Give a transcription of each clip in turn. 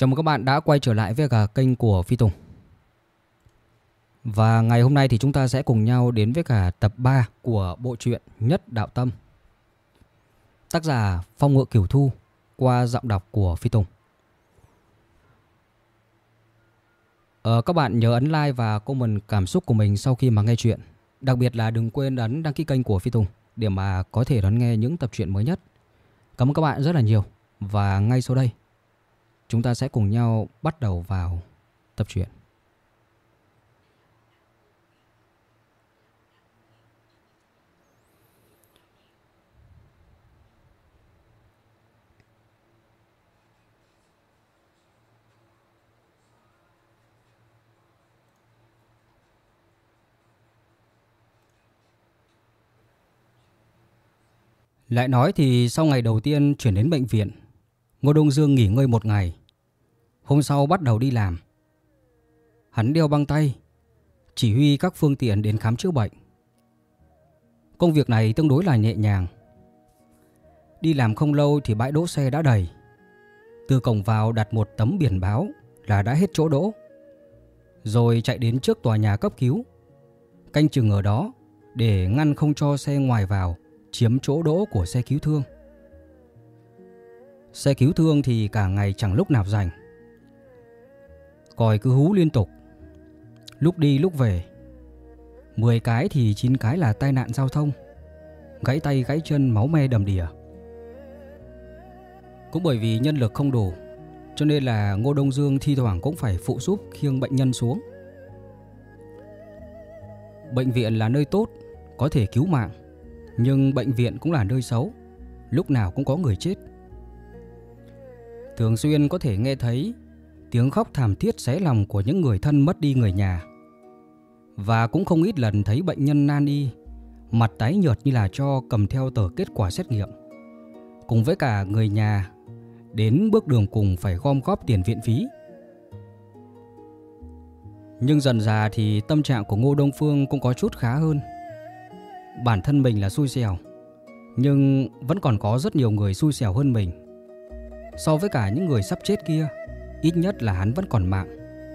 Chào mừng các bạn đã quay trở lại với cả kênh của Phi Tùng. Và ngày hôm nay thì chúng ta sẽ cùng nhau đến với cả tập 3 của bộ truyện Nhất Đạo Tâm. Tác giả Phong Ngự Cửu Thu qua giọng đọc của Phi Tùng. Các bạn nhớ ấn like và comment cảm xúc của mình sau khi mà nghe chuyện. Đặc biệt là đừng quên ấn đăng ký kênh của Phi Tùng để mà có thể đón nghe những tập truyện mới nhất. Cảm ơn các bạn rất là nhiều. Và ngay sau đây chúng ta sẽ cùng nhau bắt đầu vào tập truyện. Lại nói thì sau ngày đầu tiên chuyển đến bệnh viện, Ngô Đông Dương nghỉ ngơi một ngày. Hôm sau bắt đầu đi làm. Hắn đeo băng tay, chỉ huy các phương tiện đến khám chữa bệnh. Công việc này tương đối là nhẹ nhàng. Đi làm không lâu thì bãi đỗ xe đã đầy. Từ cổng vào đặt một tấm biển báo là đã hết chỗ đỗ. Rồi chạy đến trước tòa nhà cấp cứu, canh chừng ở đó để ngăn không cho xe ngoài vào chiếm chỗ đỗ của xe cứu thương. Xe cứu thương thì cả ngày chẳng lúc nào rảnh. Còi cứ hú liên tục, lúc đi lúc về. 10 cái thì 9 cái là tai nạn giao thông, gãy tay gãy chân, máu me đầm đìa. Cũng bởi vì nhân lực không đủ, cho nên là Ngô Đông Dương thi thoảng cũng phải phụ giúp khiêng bệnh nhân xuống. Bệnh viện là nơi tốt, có thể cứu mạng, nhưng bệnh viện cũng là nơi xấu, lúc nào cũng có người chết. Thường xuyên có thể nghe thấy tiếng khóc thảm thiết xé lòng của những người thân mất đi người nhà. Và cũng không ít lần thấy bệnh nhân nan y, mặt tái nhợt như là cho cầm theo tờ kết quả xét nghiệm, cùng với cả người nhà đến bước đường cùng phải gom góp tiền viện phí. Nhưng dần dà thì tâm trạng của Ngô Đông Phương cũng có chút khá hơn. Bản thân mình là xui xẻo, nhưng vẫn còn có rất nhiều người xui xẻo hơn mình. So với cả những người sắp chết kia, ít nhất là hắn vẫn còn mạng.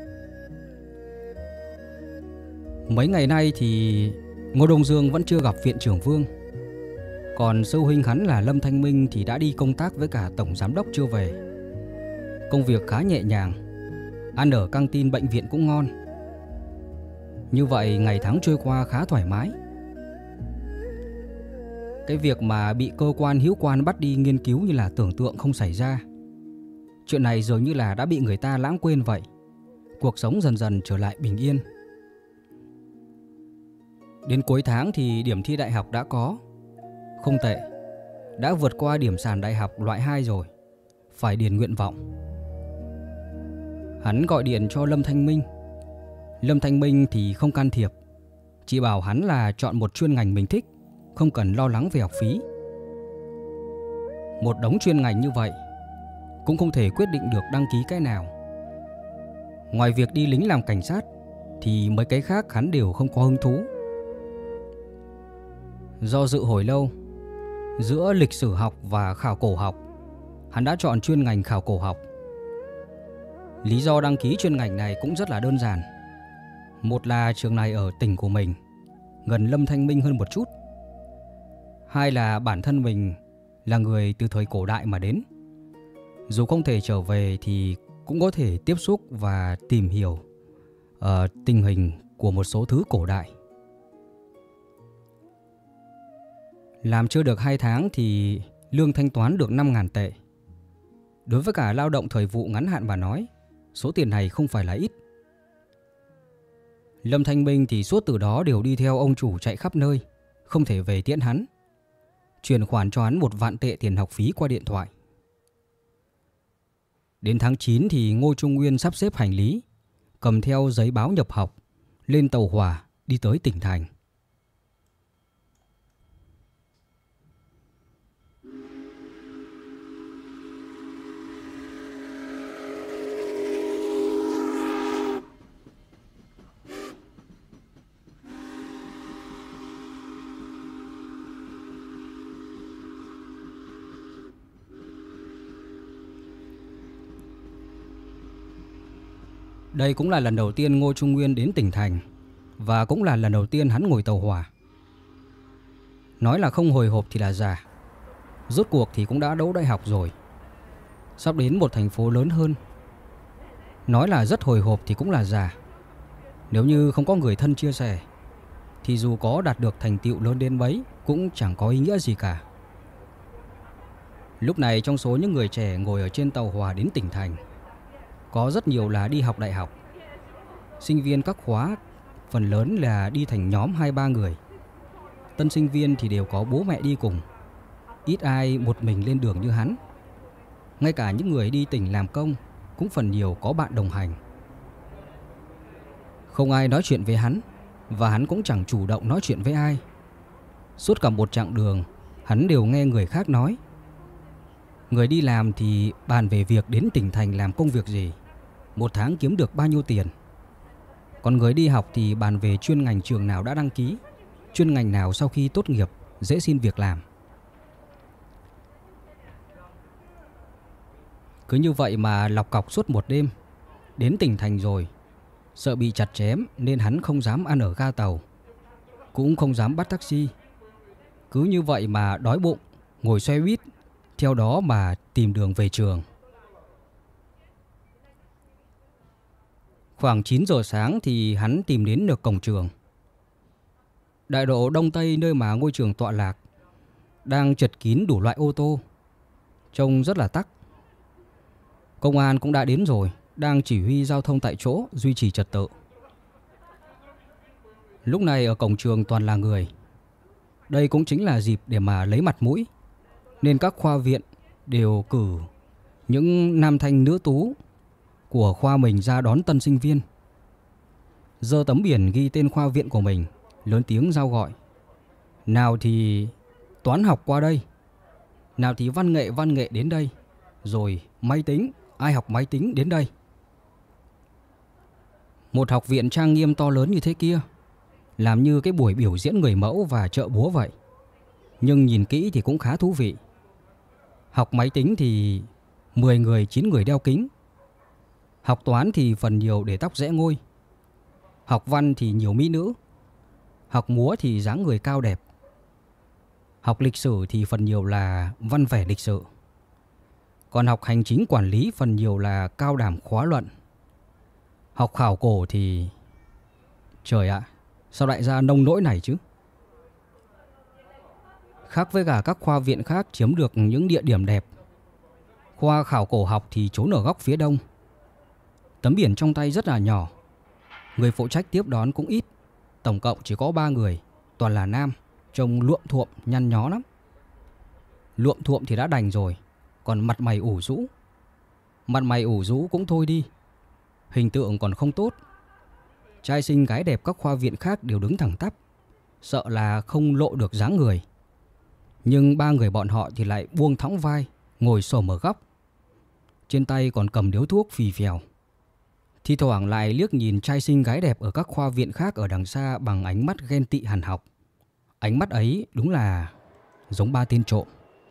Mấy ngày nay thì Ngô Đông Dương vẫn chưa gặp viện trưởng Vương. Còn sư huynh hắn là Lâm Thanh Minh thì đã đi công tác với cả tổng giám đốc chưa về. Công việc khá nhẹ nhàng, ăn ở căng tin bệnh viện cũng ngon. Như vậy ngày tháng trôi qua khá thoải mái. Cái việc mà bị cơ quan hữu quan bắt đi nghiên cứu như là tưởng tượng không xảy ra. Chuyện này dường như là đã bị người ta lãng quên vậy. Cuộc sống dần dần trở lại bình yên. Đến cuối tháng thì điểm thi đại học đã có. Không tệ, đã vượt qua điểm sàn đại học loại 2 rồi. Phải điền nguyện vọng. Hắn gọi điện cho Lâm Thanh Minh. Lâm Thanh Minh thì không can thiệp, chỉ bảo hắn là chọn một chuyên ngành mình thích, không cần lo lắng về học phí. Một đống chuyên ngành như vậy, cũng không thể quyết định được đăng ký cái nào. Ngoài việc đi lính làm cảnh sát thì mấy cái khác hắn đều không có hứng thú. Do dự hồi lâu, giữa lịch sử học và khảo cổ học, hắn đã chọn chuyên ngành khảo cổ học. Lý do đăng ký chuyên ngành này cũng rất là đơn giản. Một là trường này ở tỉnh của mình, gần Lâm Thanh Minh hơn một chút. Hai là bản thân mình là người từ thời cổ đại mà đến. Dù không thể trở về thì cũng có thể tiếp xúc và tìm hiểu tình hình của một số thứ cổ đại. Làm chưa được 2 tháng thì lương thanh toán được 5.000 tệ. Đối với cả lao động thời vụ ngắn hạn mà nói, số tiền này không phải là ít. Lâm Thanh Minh thì suốt từ đó đều đi theo ông chủ chạy khắp nơi, không thể về tiễn hắn. Chuyển khoản cho hắn 1 vạn tệ tiền học phí qua điện thoại. Đến tháng 9 thì Ngô Trung Nguyên sắp xếp hành lý, cầm theo giấy báo nhập học, lên tàu hỏa đi tới tỉnh thành. Đây cũng là lần đầu tiên Ngô Trung Nguyên đến tỉnh thành, và cũng là lần đầu tiên hắn ngồi tàu hỏa. Nói là không hồi hộp thì là giả. Rốt cuộc thì cũng đã đỗ đại học rồi, sắp đến một thành phố lớn hơn. Nói là rất hồi hộp thì cũng là giả. Nếu như không có người thân chia sẻ thì dù có đạt được thành tựu lớn đến mấy cũng chẳng có ý nghĩa gì cả. Lúc này trong số những người trẻ ngồi ở trên tàu hỏa đến tỉnh thành, có rất nhiều là đi học đại học. Sinh viên các khóa phần lớn là đi thành nhóm 2-3 người. Tân sinh viên thì đều có bố mẹ đi cùng, ít ai một mình lên đường như hắn. Ngay cả những người đi tỉnh làm công cũng phần nhiều có bạn đồng hành. Không ai nói chuyện với hắn, và hắn cũng chẳng chủ động nói chuyện với ai. Suốt cả một chặng đường, hắn đều nghe người khác nói. Người đi làm thì bàn về việc đến tỉnh thành làm công việc gì, một tháng kiếm được bao nhiêu tiền. Còn người đi học thì bàn về chuyên ngành trường nào đã đăng ký, chuyên ngành nào sau khi tốt nghiệp dễ xin việc làm. Cứ như vậy mà lọc cọc suốt một đêm. Đến tỉnh thành rồi, sợ bị chặt chém nên hắn không dám ăn ở ga tàu, cũng không dám bắt taxi. Cứ như vậy mà đói bụng, ngồi xe buýt, theo đó mà tìm đường về trường. Khoảng 9 giờ sáng thì hắn tìm đến được cổng trường. Đại lộ Đông Tây, nơi mà ngôi trường tọa lạc, đang chật kín đủ loại ô tô, trông rất là tắc. Công an cũng đã đến rồi, đang chỉ huy giao thông tại chỗ, duy trì trật tự. Lúc này ở cổng trường toàn là người. Đây cũng chính là dịp để mà lấy mặt mũi, nên các khoa viện đều cử những nam thanh nữ tú của khoa mình ra đón tân sinh viên. Giơ tấm biển ghi tên khoa viện của mình, lớn tiếng rao gọi. Nào thì toán học qua đây, nào thì văn nghệ đến đây, rồi máy tính, ai học máy tính đến đây. Một học viện trang nghiêm to lớn như thế kia, làm như cái buổi biểu diễn người mẫu và trợ búa vậy. Nhưng nhìn kỹ thì cũng khá thú vị. Học máy tính thì 10 người 9 người đeo kính. Học toán thì phần nhiều để tóc rẽ ngôi. Học văn thì nhiều mỹ nữ. Học múa thì dáng người cao đẹp. Học lịch sử thì phần nhiều là văn vẻ lịch sử. Còn học hành chính quản lý phần nhiều là cao đảm khóa luận. Học khảo cổ thì... Trời ạ, sao lại ra nông nỗi này chứ? Khác với cả các khoa viện khác chiếm được những địa điểm đẹp, khoa khảo cổ học thì trốn ở góc phía đông. Tấm biển trong tay rất là nhỏ. Người phụ trách tiếp đón cũng ít. Tổng cộng chỉ có 3 người, toàn là nam, trông luộm thuộm nhăn nhó lắm. Luộm thuộm thì đã đành rồi, còn mặt mày ủ rũ. Mặt mày ủ rũ cũng thôi đi, hình tượng còn không tốt. Trai xinh gái đẹp các khoa viện khác đều đứng thẳng tắp, sợ là không lộ được dáng người. Nhưng 3 người bọn họ thì lại buông thõng vai, ngồi xổm ở góc. Trên tay còn cầm điếu thuốc phì phèo. Thi thoảng lại liếc nhìn trai xinh gái đẹp ở các khoa viện khác ở đằng xa bằng ánh mắt ghen tị hằn học. Ánh mắt ấy đúng là giống 3 tên trộm.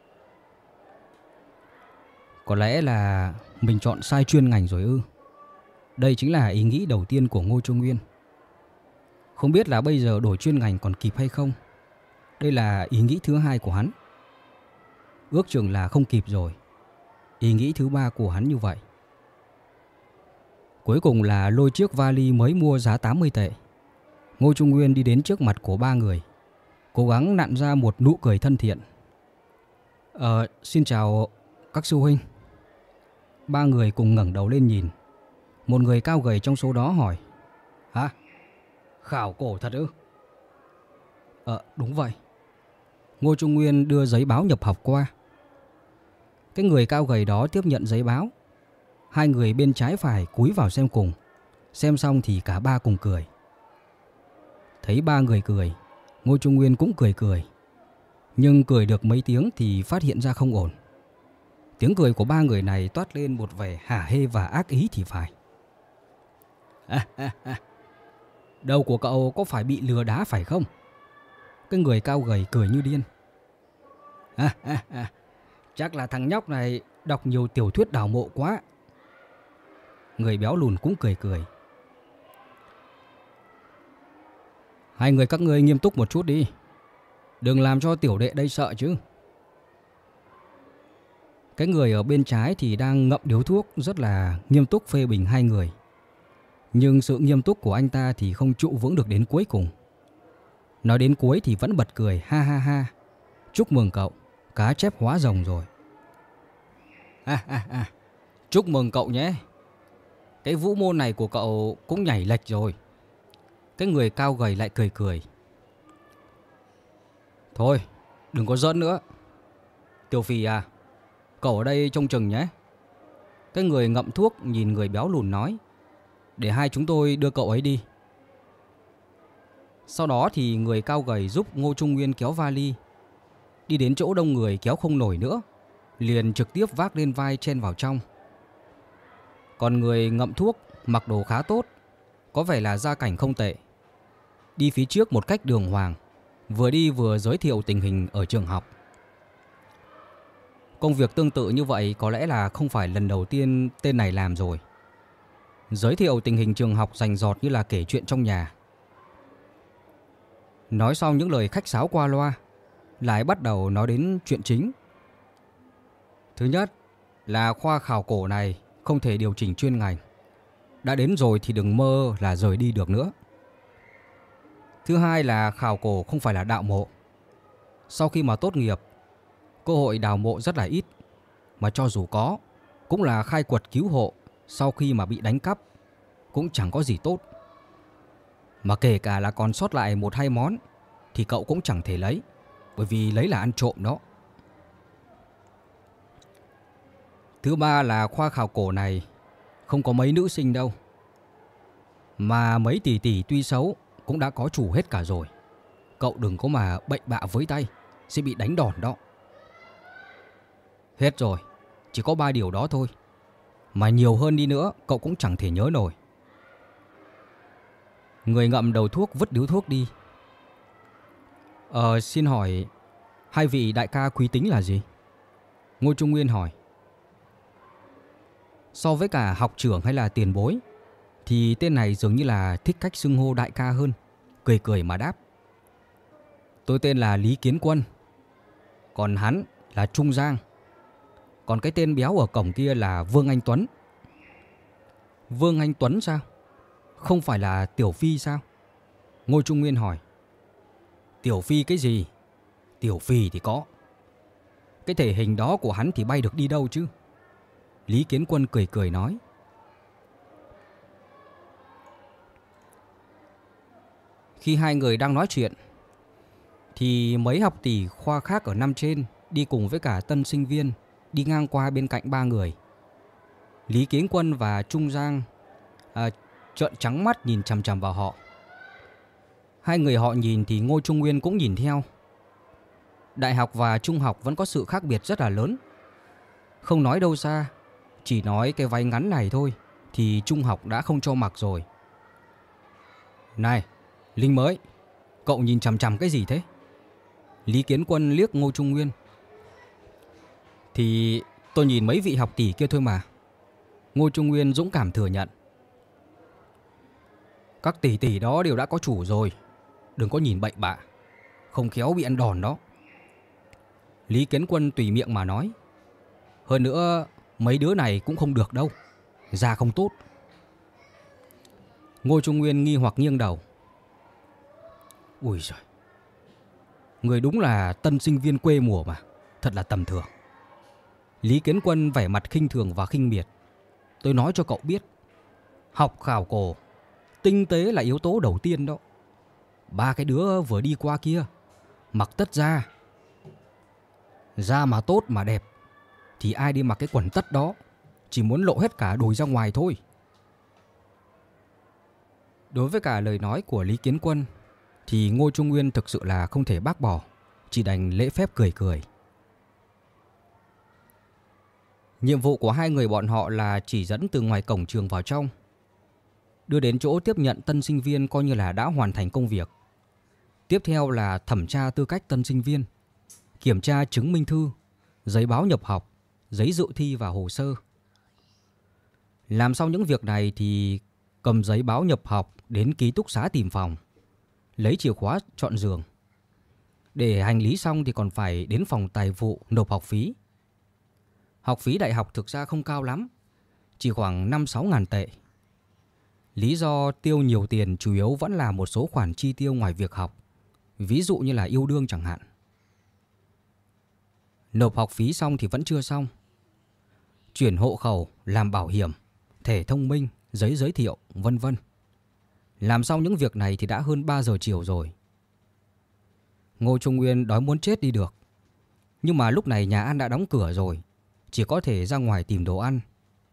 Có lẽ là mình chọn sai chuyên ngành rồi ư? Đây chính là ý nghĩ đầu tiên của Ngô Trung Nguyên. Không biết là bây giờ đổi chuyên ngành còn kịp hay không. Đây là ý nghĩ thứ hai của hắn. Ước chừng là không kịp rồi. Ý nghĩ thứ ba của hắn như vậy. Cuối cùng là lôi chiếc vali mới mua giá 80 tệ. Ngô Trung Nguyên đi đến trước mặt của 3 người, cố gắng nặn ra một nụ cười thân thiện. Xin chào các sư huynh. 3 người cùng ngẩng đầu lên nhìn. Một người cao gầy trong số đó hỏi: Hả? Khảo cổ thật ư? Đúng vậy. Ngô Trung Nguyên đưa giấy báo nhập học qua. Cái người cao gầy đó tiếp nhận giấy báo. 2 người bên trái phải cúi vào xem cùng. Xem xong thì cả 3 cùng cười. Thấy 3 người cười, Ngô Trung Nguyên cũng cười. Nhưng cười được mấy tiếng thì phát hiện ra không ổn. Tiếng cười của 3 người này toát lên một vẻ hả hê và ác ý thì phải. Đầu của cậu có phải bị lừa đá phải không? Cái người cao gầy cười như điên. Chắc là thằng nhóc này đọc nhiều tiểu thuyết đào mộ quá. Người béo lùn cũng cười cười. Hai người các ngươi nghiêm túc một chút đi. Đừng làm cho tiểu đệ đây sợ chứ. Cái người ở bên trái thì đang ngậm điếu thuốc rất là nghiêm túc phê bình hai người. Nhưng sự nghiêm túc của anh ta thì không trụ vững được đến cuối cùng. Nói đến cuối thì vẫn bật cười ha ha ha. Chúc mừng cậu, cá chép hóa rồng rồi. Ha ha ha. Chúc mừng cậu nhé. Cái vũ môn này của cậu cũng nhảy lệch rồi. Cái người cao gầy lại cười cười. Thôi, đừng có giỡn nữa. Tiểu Phì à, cậu ở đây trông chừng nhé. Cái người ngậm thuốc nhìn người béo lùn nói. Để hai chúng tôi đưa cậu ấy đi. Sau đó thì người cao gầy giúp Ngô Trung Nguyên kéo vali. Đi đến chỗ đông người kéo không nổi nữa, liền trực tiếp vác lên vai chen vào trong. Còn người ngậm thuốc mặc đồ khá tốt, có vẻ là gia cảnh không tệ. Đi phía trước một cách đường hoàng, vừa đi vừa giới thiệu tình hình ở trường học. Công việc tương tự như vậy có lẽ là không phải lần đầu tiên tên này làm rồi. Giới thiệu tình hình trường học rành rọt như là kể chuyện trong nhà. Nói xong những lời khách sáo qua loa, lại bắt đầu nói đến chuyện chính. Thứ nhất là khoa khảo cổ này không thể điều chỉnh chuyên ngành. Đã đến rồi thì đừng mơ là rời đi được nữa. Thứ hai là khảo cổ không phải là đạo mộ. Sau khi mà tốt nghiệp, cơ hội đào mộ rất là ít. Mà cho dù có, cũng là khai quật cứu hộ sau khi mà bị đánh cắp, cũng chẳng có gì tốt. Mà kể cả là còn sót lại một hai món thì cậu cũng chẳng thể lấy, bởi vì lấy là ăn trộm đó. Thứ ba là khoa khảo cổ này không có mấy nữ sinh đâu. Mà mấy tỷ tỷ tuy xấu cũng đã có chủ hết cả rồi. Cậu đừng có mà bậy bạ với tay, sẽ bị đánh đòn đó. Hết rồi, chỉ có 3 điều đó thôi. Mà nhiều hơn đi nữa cậu cũng chẳng thể nhớ nổi. Người ngậm đầu thuốc vứt điếu thuốc đi. Xin hỏi hai vị đại ca quý tính là gì? Ngô Trung Nguyên hỏi. So với cả học trưởng hay là tiền bối thì tên này dường như là thích cách xưng hô đại ca hơn. Cười cười mà đáp. Tôi tên là Lý Kiến Quân. Còn hắn là Trung Giang. Còn cái tên béo ở cổng kia là Vương Anh Tuấn. Vương Anh Tuấn sao? Không phải là Tiểu Phi sao? Ngô Trung Nguyên hỏi. Tiểu Phi cái gì? Tiểu Phi thì có. Cái thể hình đó của hắn thì bay được đi đâu chứ? Lý Kiến Quân cười cười nói. Khi hai người đang nói chuyện thì mấy học tỷ khoa khác ở năm trên đi cùng với cả tân sinh viên đi ngang qua bên cạnh ba người. Lý Kiến Quân và Trung Giang trợn trắng mắt nhìn chằm chằm vào họ. Hai người họ nhìn thì Ngô Trung Nguyên cũng nhìn theo. Đại học và trung học vẫn có sự khác biệt rất là lớn. Không nói đâu xa, chỉ nói cái váy ngắn này thôi thì trung học đã không cho mặc rồi. Này, Linh mới, cậu nhìn chằm chằm cái gì thế? Lý Kiến Quân liếc Ngô Trung Nguyên. Thì tôi nhìn mấy vị học tỷ kia thôi mà. Ngô Trung Nguyên dũng cảm thừa nhận. Các tỷ tỷ đó đều đã có chủ rồi, đừng có nhìn bậy bạ, không khéo bị ăn đòn đó. Lý Kiến Quân tùy miệng mà nói. Hơn nữa mấy đứa này cũng không được đâu, da không tốt. Ngô Trung Nguyên nghi hoặc nghiêng đầu. Ui giời, người đúng là tân sinh viên quê mùa mà, thật là tầm thường. Lý Kiến Quân vẻ mặt khinh thường và khinh miệt. Tôi nói cho cậu biết, học khảo cổ, tinh tế là yếu tố đầu tiên đó. Ba cái đứa vừa đi qua kia mặc tất da. Da mà tốt mà đẹp thì ai đi mặc cái quần tất đó, chỉ muốn lộ hết cả đùi ra ngoài thôi. Đối với cả lời nói của Lý Kiến Quân thì Ngô Trung Nguyên thực sự là không thể bác bỏ, chỉ đành lễ phép cười cười. Nhiệm vụ của hai người bọn họ là chỉ dẫn từ ngoài cổng trường vào trong, đưa đến chỗ tiếp nhận tân sinh viên coi như là đã hoàn thành công việc. Tiếp theo là thẩm tra tư cách tân sinh viên, kiểm tra chứng minh thư, giấy báo nhập học, giấy dự thi và hồ sơ. Làm xong những việc này thì cầm giấy báo nhập học đến ký túc xá tìm phòng, lấy chìa khóa chọn giường. Để hành lý xong thì còn phải đến phòng tài vụ nộp học phí. Học phí đại học thực ra không cao lắm, chỉ khoảng 5-6 ngàn tệ. Lý do tiêu nhiều tiền chủ yếu vẫn là một số khoản chi tiêu ngoài việc học, ví dụ như là yêu đương chẳng hạn. Nộp học phí xong thì vẫn chưa xong. Chuyển hộ khẩu, làm bảo hiểm, thẻ thông minh, giấy giới thiệu, vân vân. Làm xong những việc này thì đã hơn 3 giờ chiều rồi. Ngô Trung Nguyên đói muốn chết đi được. Nhưng mà lúc này nhà ăn đã đóng cửa rồi, chỉ có thể ra ngoài tìm đồ ăn.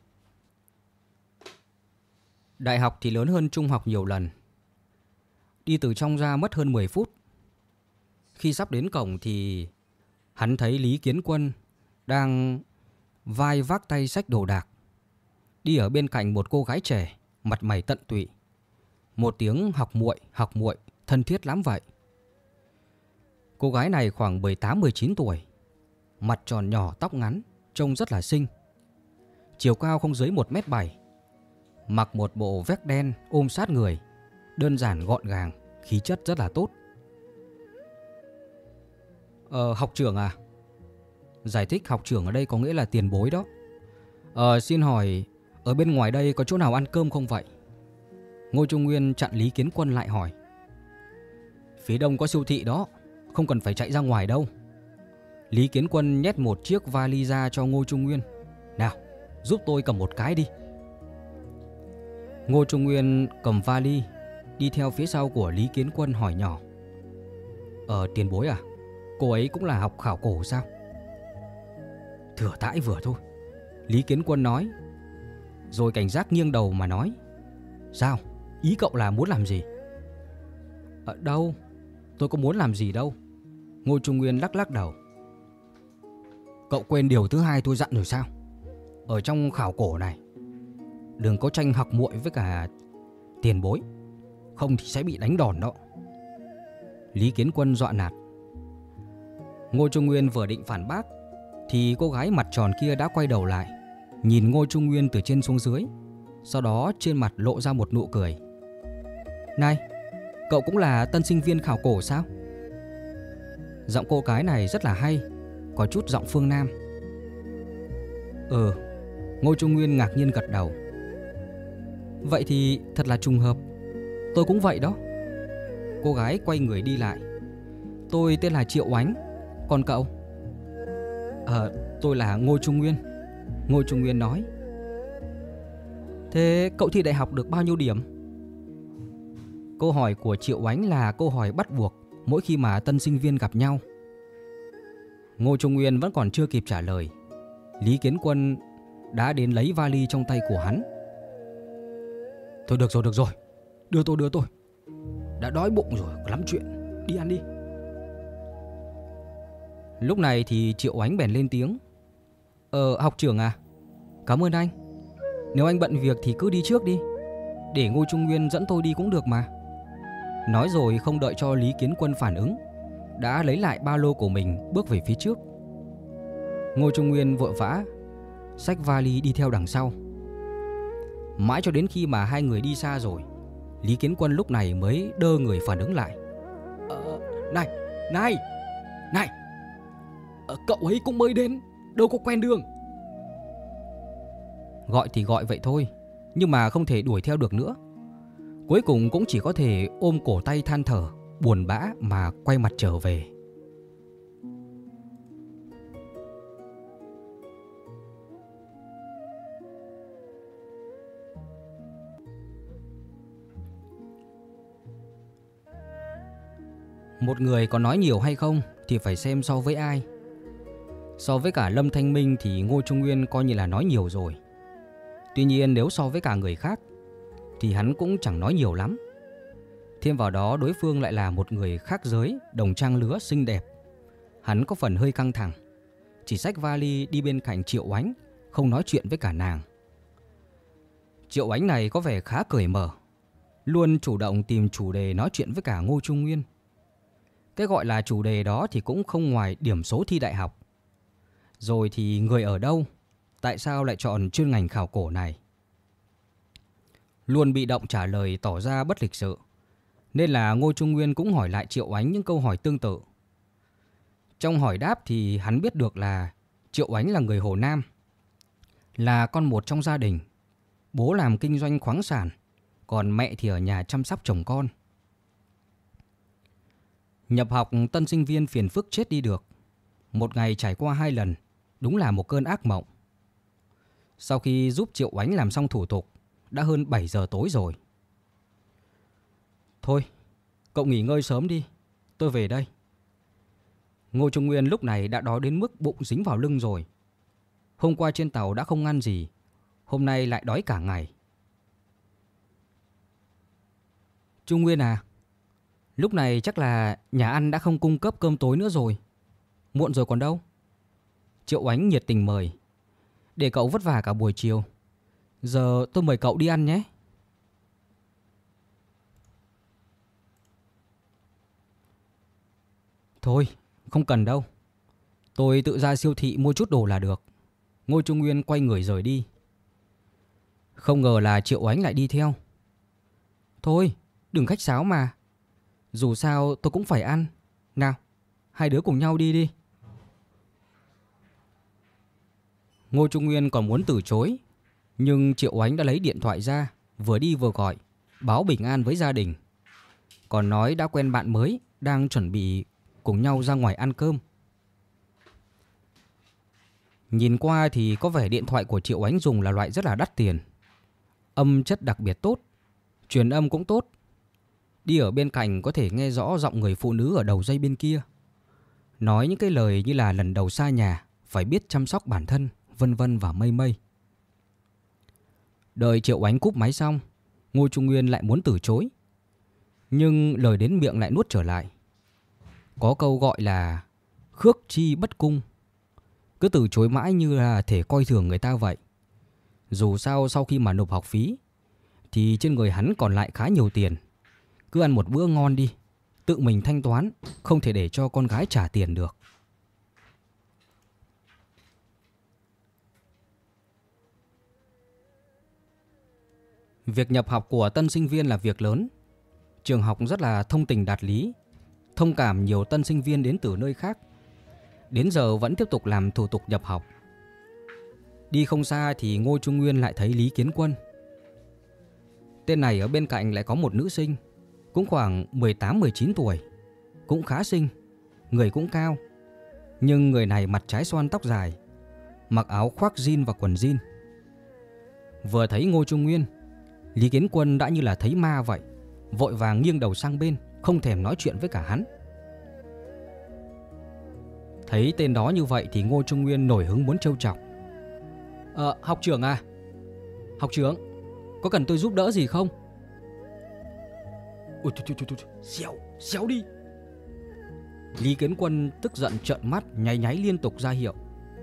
Đại học thì lớn hơn trung học nhiều lần. Đi từ trong ra mất hơn 10 phút. Khi sắp đến cổng thì hắn thấy Lý Kiến Quân đang vai vác tay xách đồ đạc, đi ở bên cạnh một cô gái trẻ, mặt mày tận tụy. Một tiếng học muội, thân thiết lắm vậy. Cô gái này khoảng 18-19 tuổi, mặt tròn nhỏ, tóc ngắn, trông rất là xinh. Chiều cao không dưới 1m7, mặc một bộ vest đen ôm sát người, đơn giản gọn gàng, khí chất rất là tốt. Học trưởng à? Giải thích học trưởng ở đây có nghĩa là tiền bối đó. Xin hỏi ở bên ngoài đây có chỗ nào ăn cơm không vậy? Ngô Trung Nguyên chặn Lý Kiến Quân lại hỏi. Phía đông có siêu thị đó, không cần phải chạy ra ngoài đâu. Lý Kiến Quân nhét một chiếc vali ra cho Ngô Trung Nguyên. Nào, giúp tôi cầm một cái đi. Ngô Trung Nguyên cầm vali, đi theo phía sau của Lý Kiến Quân hỏi nhỏ. Tiền bối à? Cô ấy cũng là học khảo cổ sao? Thừa thãi vừa thôi, Lý Kiến Quân nói. Rồi cảnh giác nghiêng đầu mà nói. Sao? Ý cậu là muốn làm gì? Đâu, tôi có muốn làm gì đâu. Ngô Trung Nguyên lắc lắc đầu. Cậu quên điều thứ hai tôi dặn rồi sao? Ở trong khảo cổ này, đừng có tranh học muội với cả tiền bối, không thì sẽ bị đánh đòn đó. Lý Kiến Quân dọa nạt. Ngô Trung Nguyên vừa định phản bác thì cô gái mặt tròn kia đã quay đầu lại, nhìn Ngô Trung Nguyên từ trên xuống dưới. Sau đó trên mặt lộ ra một nụ cười. Này, cậu cũng là tân sinh viên khảo cổ sao? Giọng cô gái này rất là hay, có chút giọng phương Nam. Ngô Trung Nguyên ngạc nhiên gật đầu. Vậy thì thật là trùng hợp, tôi cũng vậy đó. Cô gái quay người đi lại. Tôi tên là Triệu Oánh, còn cậu? Tôi là Ngô Trung Nguyên. Ngô Trung Nguyên nói. Thế cậu thi đại học được bao nhiêu điểm? Câu hỏi của Triệu Oánh là câu hỏi bắt buộc mỗi khi mà tân sinh viên gặp nhau. Ngô Trung Nguyên vẫn còn chưa kịp trả lời, Lý Kiến Quân đã đến lấy vali trong tay của hắn. Thôi được rồi, đưa tôi. Đã đói bụng rồi, có lắm chuyện, đi ăn đi. Lúc này thì Triệu Oánh bèn lên tiếng. Học trưởng à, cảm ơn anh. Nếu anh bận việc thì cứ đi trước đi, để Ngô Trung Nguyên dẫn tôi đi cũng được mà. Nói rồi không đợi cho Lý Kiến Quân phản ứng, đã lấy lại ba lô của mình bước về phía trước. Ngô Trung Nguyên vội vã xách vali đi theo đằng sau. Mãi cho đến khi mà hai người đi xa rồi, Lý Kiến Quân lúc này mới đơ người phản ứng lại. Này, cậu ấy cũng mới đến, đâu có quen đường. Gọi thì gọi vậy thôi, nhưng mà không thể đuổi theo được nữa. Cuối cùng cũng chỉ có thể ôm cổ tay than thở, buồn bã mà quay mặt trở về. Một người có nói nhiều hay không thì phải xem so với ai. So với cả Lâm Thanh Minh thì Ngô Trung Nguyên coi như là nói nhiều rồi. Tuy nhiên nếu so với cả người khác thì hắn cũng chẳng nói nhiều lắm. Thêm vào đó đối phương lại là một người khác giới, đồng trang lứa xinh đẹp. Hắn có phần hơi căng thẳng, chỉ xách vali đi bên cạnh Triệu Oánh, không nói chuyện với cả nàng. Triệu Oánh này có vẻ khá cởi mở, luôn chủ động tìm chủ đề nói chuyện với cả Ngô Trung Nguyên. Cái gọi là chủ đề đó thì cũng không ngoài điểm số thi đại học. Rồi thì người ở đâu, tại sao lại chọn chuyên ngành khảo cổ này. luôn bị động trả lời tỏ ra bất lịch sự, nên là Ngô Trung Nguyên cũng hỏi lại Triệu Oánh những câu hỏi tương tự. Trong hỏi đáp thì hắn biết được là Triệu Oánh là người Hồ Nam, là con một trong gia đình. Bố làm kinh doanh khoáng sản, còn mẹ thì ở nhà chăm sóc chồng con. Nhập học tân sinh viên phiền phức chết đi được. Một ngày trải qua 2 lần, đúng là một cơn ác mộng. Sau khi giúp Triệu Oánh làm xong thủ tục, đã hơn 7 giờ tối rồi. Thôi, cậu nghỉ ngơi sớm đi, tôi về đây. Ngô Trung Nguyên lúc này đã đói đến mức bụng dính vào lưng rồi. Hôm qua trên tàu đã không ăn gì, hôm nay lại đói cả ngày. Trung Nguyên à, lúc này chắc là nhà ăn đã không cung cấp cơm tối nữa rồi. Muộn rồi còn đâu. Triệu Oánh nhiệt tình mời. Để cậu vất vả cả buổi chiều, giờ tôi mời cậu đi ăn nhé. Thôi, không cần đâu. Tôi tự ra siêu thị mua chút đồ là được. Ngô Trung Nguyên quay người rời đi. Không ngờ là Triệu Oánh lại đi theo. Thôi, đừng khách sáo mà. Dù sao tôi cũng phải ăn. Nào, hai đứa cùng nhau đi đi. Ngô Trung Nguyên còn muốn từ chối, nhưng Triệu Oánh đã lấy điện thoại ra, vừa đi vừa gọi, báo bình an với gia đình. Còn nói đã quen bạn mới, đang chuẩn bị cùng nhau ra ngoài ăn cơm. Nhìn qua thì có vẻ điện thoại của Triệu Oánh dùng là loại rất là đắt tiền. Âm chất đặc biệt tốt, truyền âm cũng tốt. Đi ở bên cạnh có thể nghe rõ giọng người phụ nữ ở đầu dây bên kia. Nói những cái lời như là lần đầu xa nhà, phải biết chăm sóc bản thân, vân vân và mây mây. Đợi Triệu Oánh cúp máy xong, Ngô Trung Nguyên lại muốn từ chối, nhưng lời đến miệng lại nuốt trở lại. Có câu gọi là khước chi bất cung. Cứ từ chối mãi như là thể coi thường người ta vậy. Dù sao sau khi mà nộp học phí thì trên người hắn còn lại khá nhiều tiền. Cứ ăn một bữa ngon đi, tự mình thanh toán, không thể để cho con gái trả tiền được. Việc nhập học của tân sinh viên là việc lớn. Trường học rất là thông tình đạt lý, thông cảm nhiều tân sinh viên đến từ nơi khác. Đến giờ vẫn tiếp tục làm thủ tục nhập học. Đi không xa thì Ngô Trung Nguyên lại thấy Lý Kiến Quân. Tên này ở bên cạnh lại có một nữ sinh, cũng khoảng 18-19 tuổi, cũng khá xinh, người cũng cao. Nhưng người này mặt trái xoan tóc dài, mặc áo khoác jean và quần jean. Vừa thấy Ngô Trung Nguyên, Lý Kiến Quân đã như là thấy ma vậy, vội vàng nghiêng đầu sang bên, không thèm nói chuyện với cả hắn. Thấy tên đó như vậy thì Ngô Trung Nguyên nổi hứng muốn trêu chọc. Học trưởng à? Học trưởng, có cần tôi giúp đỡ gì không? Ôi thôi, xéo đi. Lý Kiến Quân tức giận trợn mắt, nháy nháy liên tục ra hiệu.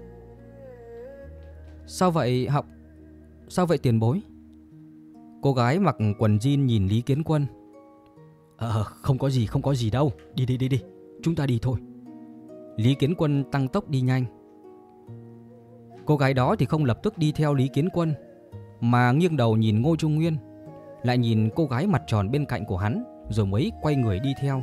Sao vậy học? Sao vậy tiền bối? Cô gái mặc quần jean nhìn Lý Kiến Quân. Không có gì đâu. Đi, chúng ta đi thôi. Lý Kiến Quân tăng tốc đi nhanh. Cô gái đó thì không lập tức đi theo Lý Kiến Quân, mà nghiêng đầu nhìn Ngô Trung Nguyên, lại nhìn cô gái mặt tròn bên cạnh của hắn, rồi mới quay người đi theo.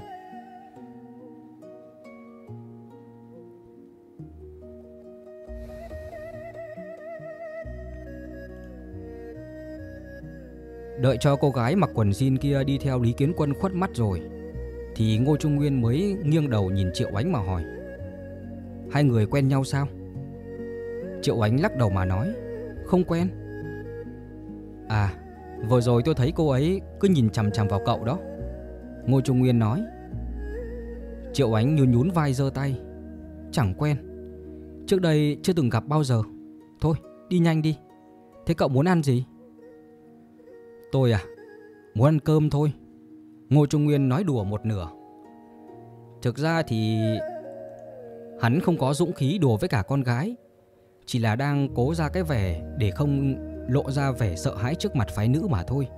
Đợi cho cô gái mặc quần jean kia đi theo Lý Kiến Quân khuất mắt rồi, thì Ngô Trung Nguyên mới nghiêng đầu nhìn Triệu Oánh mà hỏi: hai người quen nhau sao? Triệu Oánh lắc đầu mà nói: không quen. À, vừa rồi tôi thấy cô ấy cứ nhìn chằm chằm vào cậu đó. Ngô Trung Nguyên nói. Triệu Oánh nhún vai giơ tay: chẳng quen, trước đây chưa từng gặp bao giờ. Thôi, đi nhanh đi. Thế cậu muốn ăn gì? Tôi à, muốn ăn cơm thôi. Ngô Trung Nguyên nói đùa một nửa. Thực ra thì hắn không có dũng khí đùa với cả con gái, chỉ là đang cố ra cái vẻ để không lộ ra vẻ sợ hãi trước mặt phái nữ mà thôi.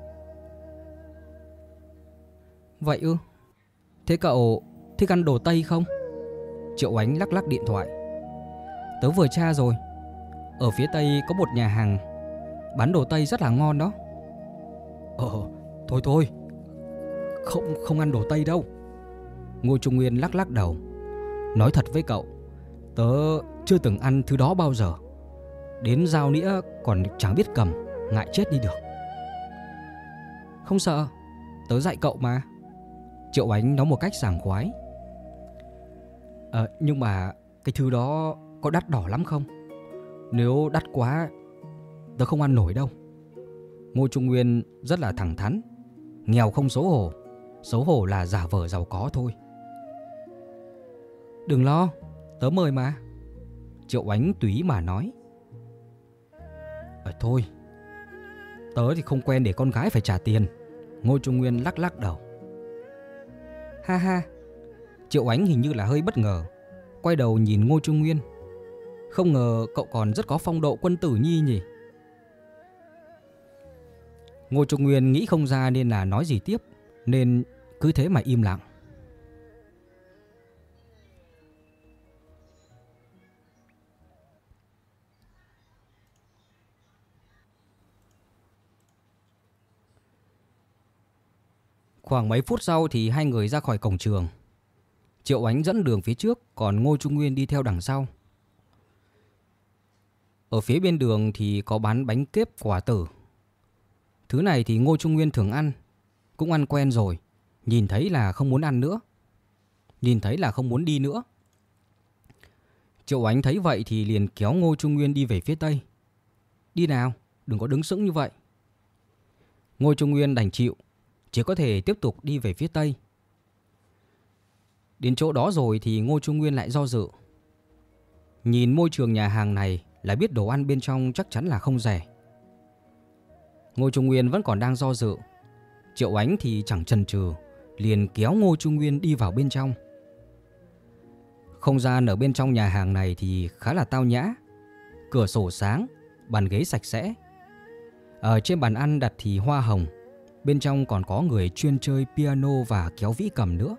Vậy ư? Thế cậu thích ăn đồ Tây không? Triệu Oánh lắc lắc điện thoại. Tớ vừa tra rồi, ở phía Tây có một nhà hàng bán đồ Tây rất là ngon đó. Thôi thôi, không ăn đồ Tây đâu. Ngô Trung Nguyên lắc lắc đầu. Nói thật với cậu, tớ chưa từng ăn thứ đó bao giờ. Đến dao nĩa còn chẳng biết cầm, ngại chết đi được. Không sợ, tớ dạy cậu mà. Triệu Ánh nói một cách sảng khoái. Nhưng mà cái thứ đó có đắt đỏ lắm không? Nếu đắt quá, tớ không ăn nổi đâu. Ngô Trung Nguyên rất là thẳng thắn. Nghèo không xấu hổ là giả vờ giàu có thôi. Đừng lo, tớ mời mà. Triệu Ánh tùy ý mà nói. Thôi, tớ thì không quen để con gái phải trả tiền. Ngô Trung Nguyên lắc lắc đầu. Ha ha. Triệu Ánh hình như là hơi bất ngờ, quay đầu nhìn Ngô Trung Nguyên. Không ngờ cậu còn rất có phong độ quân tử nhi nhỉ. Ngô Trung Nguyên nghĩ không ra nên là nói gì tiếp, nên cứ thế mà im lặng. Khoảng mấy phút sau thì hai người ra khỏi cổng trường. Triệu Ánh dẫn đường phía trước, còn Ngô Trung Nguyên đi theo đằng sau. Ở phía bên đường thì có bán bánh kếp quả tử. Thứ này thì Ngô Trung Nguyên thường ăn, cũng ăn quen rồi. Nhìn thấy là không muốn ăn nữa, nhìn thấy là không muốn đi nữa. Triệu Ánh thấy vậy thì liền kéo Ngô Trung Nguyên đi về phía tây. Đi nào, đừng có đứng sững như vậy. Ngô Trung Nguyên đành chịu, chỉ có thể tiếp tục đi về phía tây. Đến chỗ đó rồi thì Ngô Trung Nguyên lại do dự. Nhìn môi trường nhà hàng này là biết đồ ăn bên trong chắc chắn là không rẻ. Ngô Trung Nguyên vẫn còn đang do dự. Triệu Ánh thì chẳng chần chừ, liền kéo Ngô Trung Nguyên đi vào bên trong. Không gian ở bên trong nhà hàng này thì khá là tao nhã. Cửa sổ sáng, bàn ghế sạch sẽ. Ở trên bàn ăn đặt thì hoa hồng. Bên trong còn có người chuyên chơi piano và kéo vĩ cầm nữa.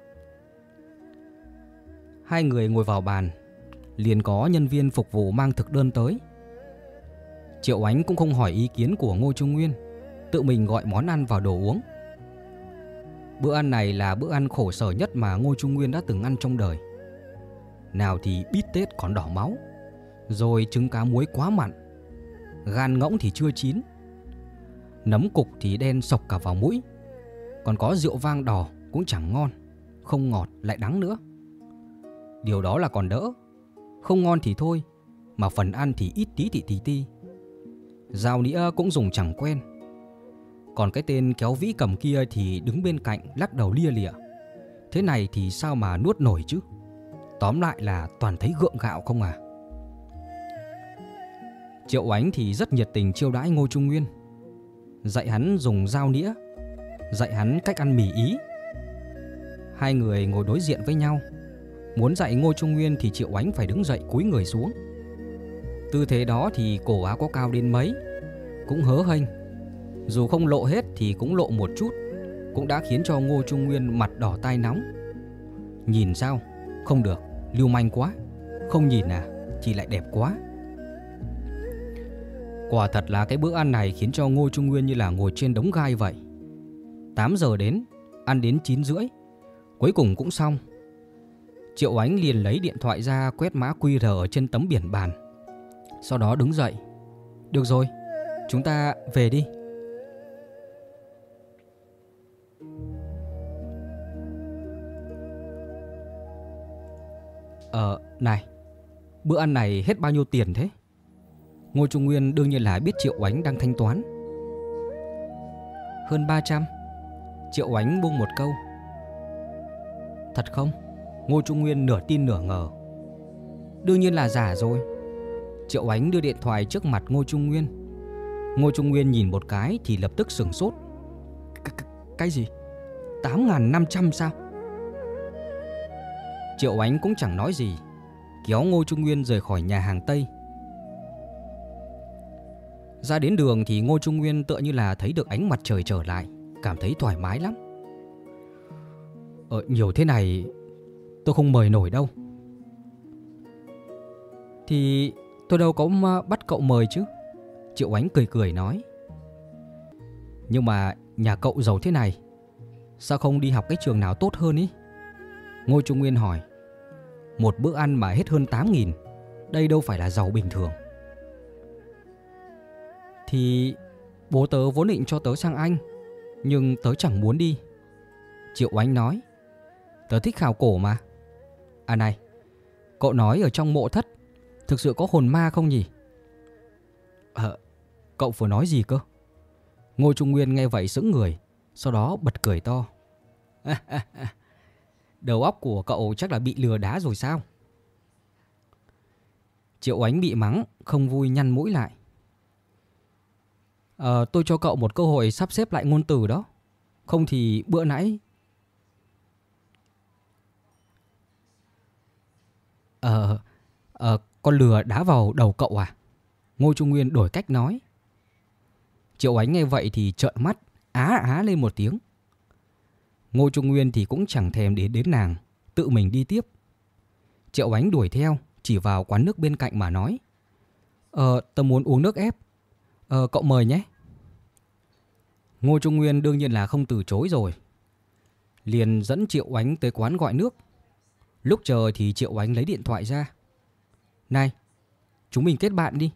Hai người ngồi vào bàn, liền có nhân viên phục vụ mang thực đơn tới. Triệu Ánh cũng không hỏi ý kiến của Ngô Trung Nguyên, tự mình gọi món ăn vào đồ uống. Bữa ăn này là bữa ăn khổ sở nhất mà Ngô Trung Nguyên đã từng ăn trong đời. Nào thì bít tết còn đỏ máu, rồi trứng cá muối quá mặn, gan ngỗng thì chưa chín, nấm cục thì đen sộc cả vào mũi, còn có rượu vang đỏ cũng chẳng ngon, không ngọt lại đắng nữa. Điều đó là còn đỡ, không ngon thì thôi, mà phần ăn thì ít tí thị tí ti. Dao nĩa cũng dùng chẳng quen. Còn cái tên kéo vĩ cầm kia thì đứng bên cạnh lắc đầu lia lịa. Thế này thì sao mà nuốt nổi chứ. Tóm lại là toàn thấy gượng gạo không à. Triệu Ánh thì rất nhiệt tình chiêu đãi Ngô Trung Nguyên, dạy hắn dùng dao nĩa, dạy hắn cách ăn mì Ý. Hai người ngồi đối diện với nhau. Muốn dạy Ngô Trung Nguyên thì Triệu Ánh phải đứng dậy cúi người xuống. Tư thế đó thì cổ áo có cao đến mấy cũng hớ hênh, dù không lộ hết thì cũng lộ một chút, cũng đã khiến cho Ngô Trung Nguyên mặt đỏ tai nóng. Nhìn sao? Không được, lưu manh quá. Không nhìn à, thì lại đẹp quá. Quả thật là cái bữa ăn này khiến cho Ngô Trung Nguyên như là ngồi trên đống gai vậy. 8 giờ đến, ăn đến 9 rưỡi, cuối cùng cũng xong. Triệu Ánh liền lấy điện thoại ra quét mã QR ở trên tấm biển bàn, sau đó đứng dậy. Được rồi, chúng ta về đi. Này, bữa ăn này hết bao nhiêu tiền thế? Ngô Trung Nguyên đương nhiên là biết Triệu Ánh đang thanh toán. Hơn 300. Triệu Ánh buông một câu. Thật không? Ngô Trung Nguyên nửa tin nửa ngờ. Đương nhiên là giả rồi. Triệu Ánh đưa điện thoại trước mặt Ngô Trung Nguyên. Ngô Trung Nguyên nhìn một cái thì lập tức sửng sốt. Cái gì? 8.500 sao? Triệu Ánh cũng chẳng nói gì, kéo Ngô Trung Nguyên rời khỏi nhà hàng Tây. Ra đến đường thì Ngô Trung Nguyên tựa như là thấy được ánh mặt trời trở lại, cảm thấy thoải mái lắm. Nhiều thế này tôi không mời nổi đâu. Thì tôi đâu có bắt cậu mời chứ. Triệu Ánh cười cười nói. Nhưng mà nhà cậu giàu thế này, sao không đi học cái trường nào tốt hơn ý? Ngô Trung Nguyên hỏi. Một bữa ăn mà hết hơn 8.000, đây đâu phải là giàu bình thường. Thì bố tớ vốn định cho tớ sang Anh, nhưng tớ chẳng muốn đi. Triệu Oánh nói. Tớ thích khảo cổ mà. À này, cậu nói ở trong mộ thất thực sự có hồn ma không nhỉ? Cậu vừa nói gì cơ? Ngô Trung Nguyên nghe vậy sững người, sau đó bật cười to. Đầu óc của cậu chắc là bị lừa đá rồi sao? Triệu Oánh bị mắng, không vui nhăn mũi lại. Tôi cho cậu một cơ hội sắp xếp lại ngôn từ đó. Không thì bữa nãy... Con lừa đá vào đầu cậu à? Ngô Trung Nguyên đổi cách nói. Triệu Oánh nghe vậy thì trợn mắt, á lên một tiếng. Ngô Trung Nguyên thì cũng chẳng thèm đến nàng, tự mình đi tiếp. Triệu Oánh đuổi theo, chỉ vào quán nước bên cạnh mà nói. Tớ muốn uống nước ép. Cậu mời nhé. Ngô Trung Nguyên đương nhiên là không từ chối rồi. Liền dẫn Triệu Oánh tới quán gọi nước. Lúc chờ thì Triệu Oánh lấy điện thoại ra. Này, chúng mình kết bạn đi.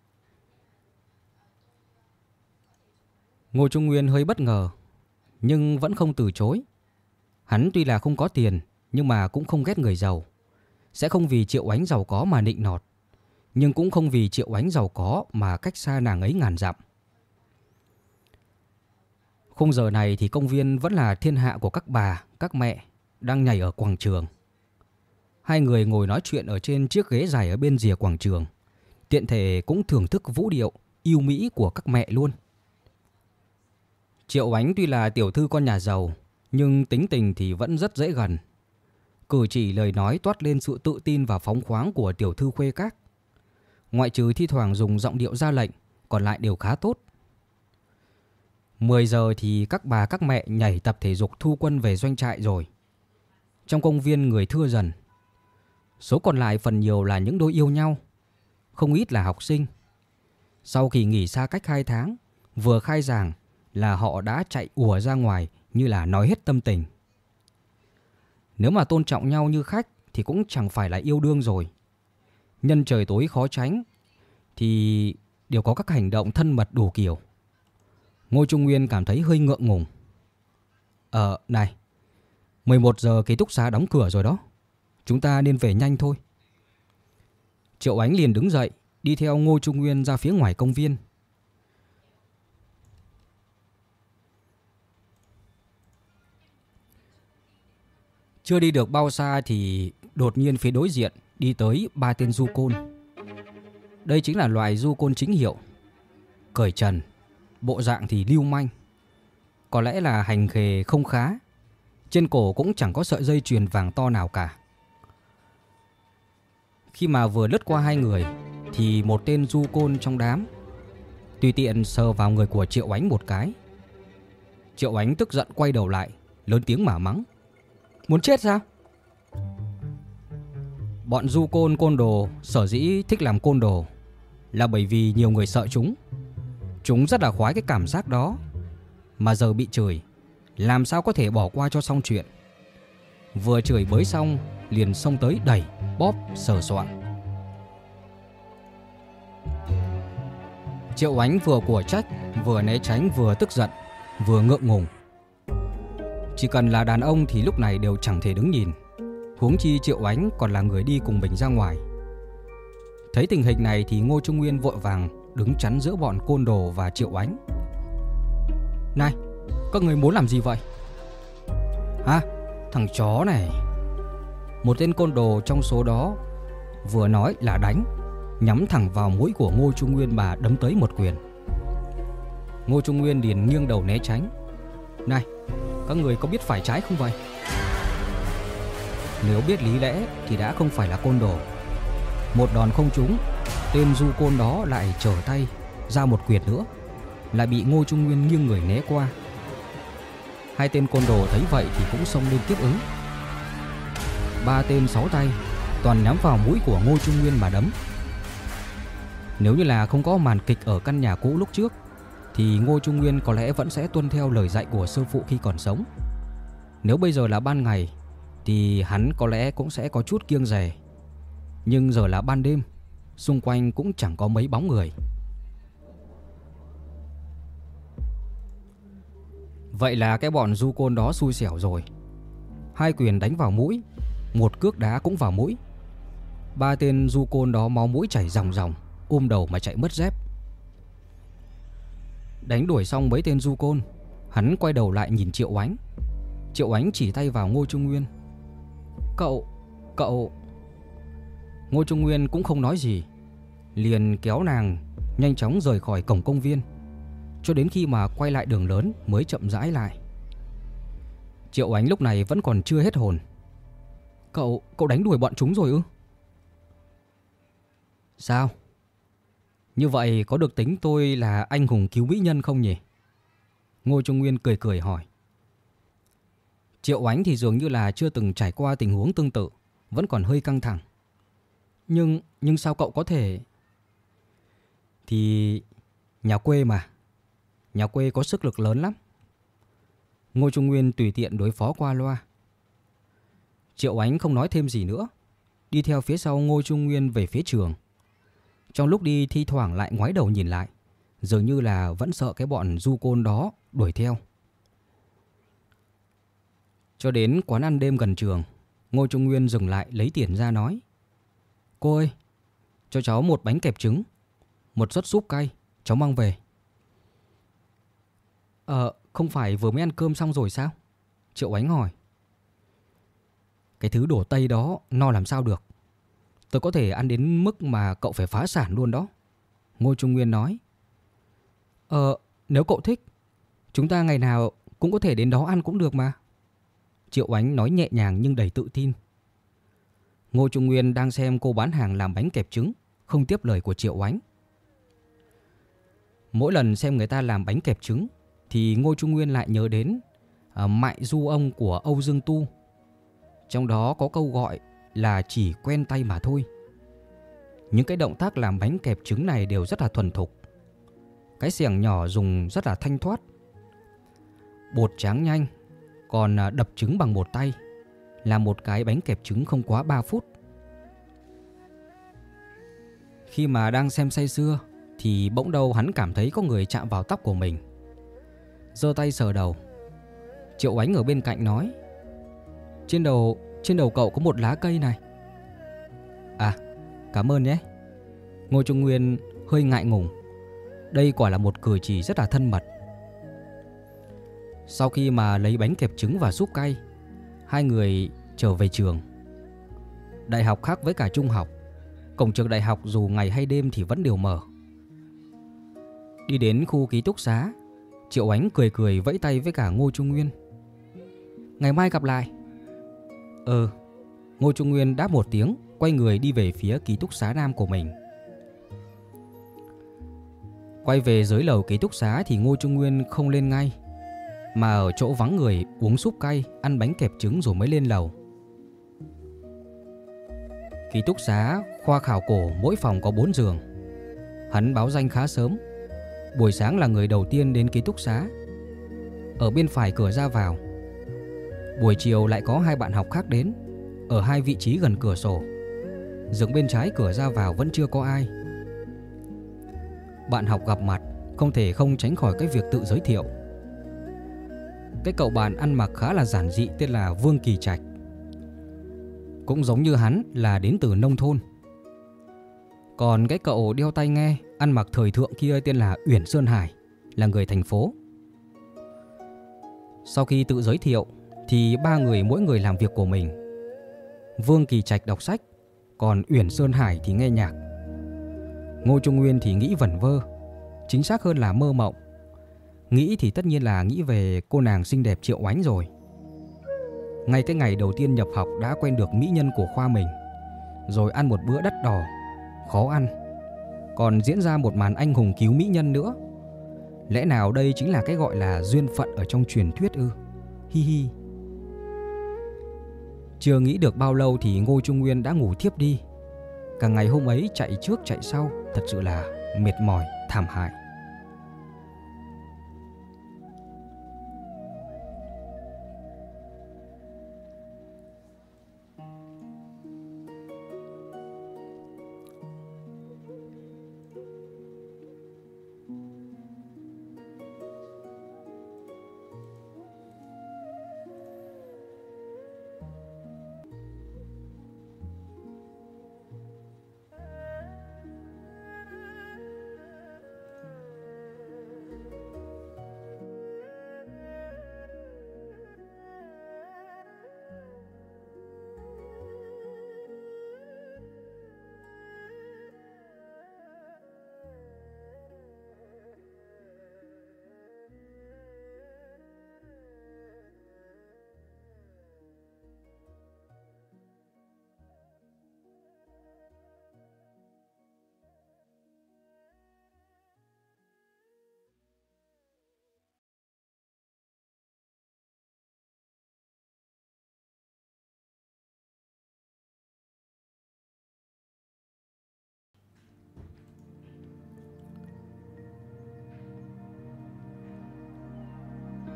Ngô Trung Nguyên hơi bất ngờ, nhưng vẫn không từ chối. Hắn tuy là không có tiền, nhưng mà cũng không ghét người giàu. Sẽ không vì Triệu Oánh giàu có mà nịnh nọt, nhưng cũng không vì Triệu Oánh giàu có mà cách xa nàng ấy ngàn dặm. Khung giờ này thì công viên vẫn là thiên hạ của các bà, các mẹ đang nhảy ở quảng trường. Hai người ngồi nói chuyện ở trên chiếc ghế dài ở bên rìa quảng trường, tiện thể cũng thưởng thức vũ điệu yêu mỹ của các mẹ luôn. Triệu Oánh tuy là tiểu thư con nhà giàu, nhưng tính tình thì vẫn rất dễ gần. Cử chỉ lời nói toát lên sự tự tin và phóng khoáng của tiểu thư khuê các. Ngoại trừ thi thoảng dùng giọng điệu ra lệnh, còn lại đều khá tốt. 10 giờ thì các bà các mẹ nhảy tập thể dục thu quân về doanh trại rồi. Trong công viên người thưa dần. Số còn lại phần nhiều là những đôi yêu nhau, không ít là học sinh. Sau kỳ nghỉ xa cách 2 tháng, vừa khai giảng là họ đã chạy ùa ra ngoài như là nói hết tâm tình. Nếu mà tôn trọng nhau như khách thì cũng chẳng phải là yêu đương rồi. Nhân trời tối khó tránh thì đều có các hành động thân mật đủ kiểu. Ngô Trung Nguyên cảm thấy hơi ngượng ngùng. Này, 11 giờ ký túc xá đóng cửa rồi đó. Chúng ta nên về nhanh thôi. Triệu Oánh liền đứng dậy, đi theo Ngô Trung Nguyên ra phía ngoài công viên. Chưa đi được bao xa thì đột nhiên phía đối diện đi tới 3 tên du côn. Đây chính là loại du côn chính hiệu. Cởi trần, bộ dạng thì lưu manh. Có lẽ là hành nghề không khá. Trên cổ cũng chẳng có sợi dây chuyền vàng to nào cả. Khi mà vừa lướt qua hai người thì một tên du côn trong đám tùy tiện sờ vào người của Triệu Oánh một cái. Triệu Oánh tức giận quay đầu lại, lớn tiếng mà mắng. Muốn chết sao? Bọn du côn côn đồ sở dĩ thích làm côn đồ là bởi vì nhiều người sợ chúng. Chúng rất là khoái cái cảm giác đó. Mà giờ bị chửi, làm sao có thể bỏ qua cho xong chuyện. Vừa chửi bới xong liền xông tới đẩy, bóp, sờ soạng. Triệu Oánh vừa của trách, vừa né tránh, vừa tức giận, vừa ngượng ngùng. Chỉ cần là đàn ông thì lúc này đều chẳng thể đứng nhìn. Huống chi Triệu Oánh còn là người đi cùng mình ra ngoài. Thấy tình hình này thì Ngô Trung Nguyên vội vàng đứng chắn giữa bọn côn đồ và Triệu Oánh. Này, các người muốn làm gì vậy? Hả? Thằng chó này. Một tên côn đồ trong số đó vừa nói là đánh, nhắm thẳng vào mũi của Ngô Trung Nguyên mà đấm tới một quyền. Ngô Trung Nguyên liền nghiêng đầu né tránh. Này, các người có biết phải trái không vậy? Nếu biết lý lẽ thì đã không phải là côn đồ. Một đòn không trúng, tên du côn đó lại trở tay ra một quyền nữa, lại bị Ngô Trung Nguyên nghiêng người né qua. Hai tên côn đồ thấy vậy thì cũng xông lên tiếp ứng. 3 tên 6 tay toàn nhắm vào mũi của Ngô Trung Nguyên mà đấm. Nếu như là không có màn kịch ở căn nhà cũ lúc trước thì Ngô Trung Nguyên có lẽ vẫn sẽ tuân theo lời dạy của sư phụ khi còn sống. Nếu bây giờ là ban ngày thì hắn có lẽ cũng sẽ có chút kiêng dè. Nhưng giờ là ban đêm, xung quanh cũng chẳng có mấy bóng người. Vậy là cái bọn du côn đó xui xẻo rồi. 2 quyền đánh vào mũi, 1 cước đá cũng vào mũi. 3 tên du côn đó máu mũi chảy ròng ròng, ôm đầu mà chạy mất dép. Đánh đuổi xong mấy tên du côn, hắn quay đầu lại nhìn Triệu Oánh. Triệu Oánh chỉ tay vào Ngô Trung Nguyên. Cậu... Ngô Trung Nguyên cũng không nói gì, liền kéo nàng nhanh chóng rời khỏi cổng công viên, cho đến khi mà quay lại đường lớn mới chậm rãi lại. Triệu Oánh lúc này vẫn còn chưa hết hồn. Cậu đánh đuổi bọn chúng rồi ư? Sao? Như vậy có được tính tôi là anh hùng cứu mỹ nhân không nhỉ? Ngô Trung Nguyên cười cười hỏi. Triệu Oánh thì dường như là chưa từng trải qua tình huống tương tự, vẫn còn hơi căng thẳng. Nhưng sao cậu có thể... Thì nhà quê mà, nhà quê có sức lực lớn lắm. Ngô Trung Nguyên tùy tiện đối phó qua loa. Triệu Oánh không nói thêm gì nữa, đi theo phía sau Ngô Trung Nguyên về phía trường. Trong lúc đi thi thoảng lại ngoái đầu nhìn lại, dường như là vẫn sợ cái bọn du côn đó đuổi theo. Cho đến quán ăn đêm gần trường, Ngô Trung Nguyên dừng lại lấy tiền ra nói: Cô ơi, cho cháu 1 bánh kẹp trứng, 1 suất súp cay, cháu mang về. Không phải vừa mới ăn cơm xong rồi sao? Triệu Oánh hỏi. Cái thứ đồ Tây đó no làm sao được. Tôi có thể ăn đến mức mà cậu phải phá sản luôn đó. Ngô Trung Nguyên nói. Nếu cậu thích, chúng ta ngày nào cũng có thể đến đó ăn cũng được mà. Triệu Oánh nói nhẹ nhàng nhưng đầy tự tin. Ngô Trung Nguyên đang xem cô bán hàng làm bánh kẹp trứng, không tiếp lời của Triệu Oánh. Mỗi lần xem người ta làm bánh kẹp trứng thì Ngô Trung Nguyên lại nhớ đến Mại Du Ông của Âu Dương Tu. Trong đó có câu gọi là chỉ quen tay mà thôi. Những cái động tác làm bánh kẹp trứng này đều rất là thuần thục. Cái xẻng nhỏ dùng rất là thanh thoát, bột tráng nhanh, còn đập trứng bằng một tay. Làm một cái bánh kẹp trứng không quá 3 phút. Khi mà đang xem say sưa thì bỗng đâu hắn cảm thấy có người chạm vào tóc của mình. Giơ tay sờ đầu. Triệu Oánh ở bên cạnh nói: Trên đầu cậu có một lá cây này. À, cảm ơn nhé. Ngô Trung Nguyên hơi ngại ngùng. Đây quả là một cử chỉ rất là thân mật. Sau khi mà lấy bánh kẹp trứng và súp cay, 2 người trở về trường. Đại học khác với cả trung học, cổng trường đại học dù ngày hay đêm thì vẫn đều mở. Đi đến khu ký túc xá, Triệu Oánh cười cười vẫy tay với cả Ngô Trung Nguyên. Ngày mai gặp lại. Ngô Trung Nguyên đáp một tiếng, quay người đi về phía ký túc xá nam của mình. Quay về dưới lầu ký túc xá thì Ngô Trung Nguyên không lên ngay, mà ở chỗ vắng người uống súp cay, ăn bánh kẹp trứng rồi mới lên lầu. Ký túc xá khoa khảo cổ mỗi phòng có 4 giường. Hắn báo danh khá sớm, buổi sáng là người đầu tiên đến ký túc xá, ở bên phải cửa ra vào. Buổi chiều lại có 2 bạn học khác đến, ở 2 vị trí gần cửa sổ. Giường bên trái cửa ra vào vẫn chưa có ai. Bạn học gặp mặt không thể không tránh khỏi cái việc tự giới thiệu. Cái cậu bạn ăn mặc khá là giản dị tên là Vương Kỳ Trạch, cũng giống như hắn là đến từ nông thôn. Còn cái cậu đeo tai nghe ăn mặc thời thượng kia tên là Uyển Sơn Hải, là người thành phố. Sau khi tự giới thiệu thì 3 người mỗi người làm việc của mình. Vương Kỳ Trạch đọc sách, còn Uyển Sơn Hải thì nghe nhạc. Ngô Trung Nguyên thì nghĩ vẩn vơ, chính xác hơn là mơ mộng. Nghĩ thì tất nhiên là nghĩ về cô nàng xinh đẹp Triệu Oánh rồi. Ngay cái ngày đầu tiên nhập học đã quen được mỹ nhân của khoa mình, rồi ăn một bữa đắt đỏ, khó ăn, còn diễn ra một màn anh hùng cứu mỹ nhân nữa. Lẽ nào đây chính là cái gọi là duyên phận ở trong truyền thuyết ư? Hi hi. Chưa nghĩ được bao lâu thì Ngô Trung Nguyên đã ngủ thiếp đi. Cả ngày hôm ấy chạy trước chạy sau, thật sự là mệt mỏi, thảm hại.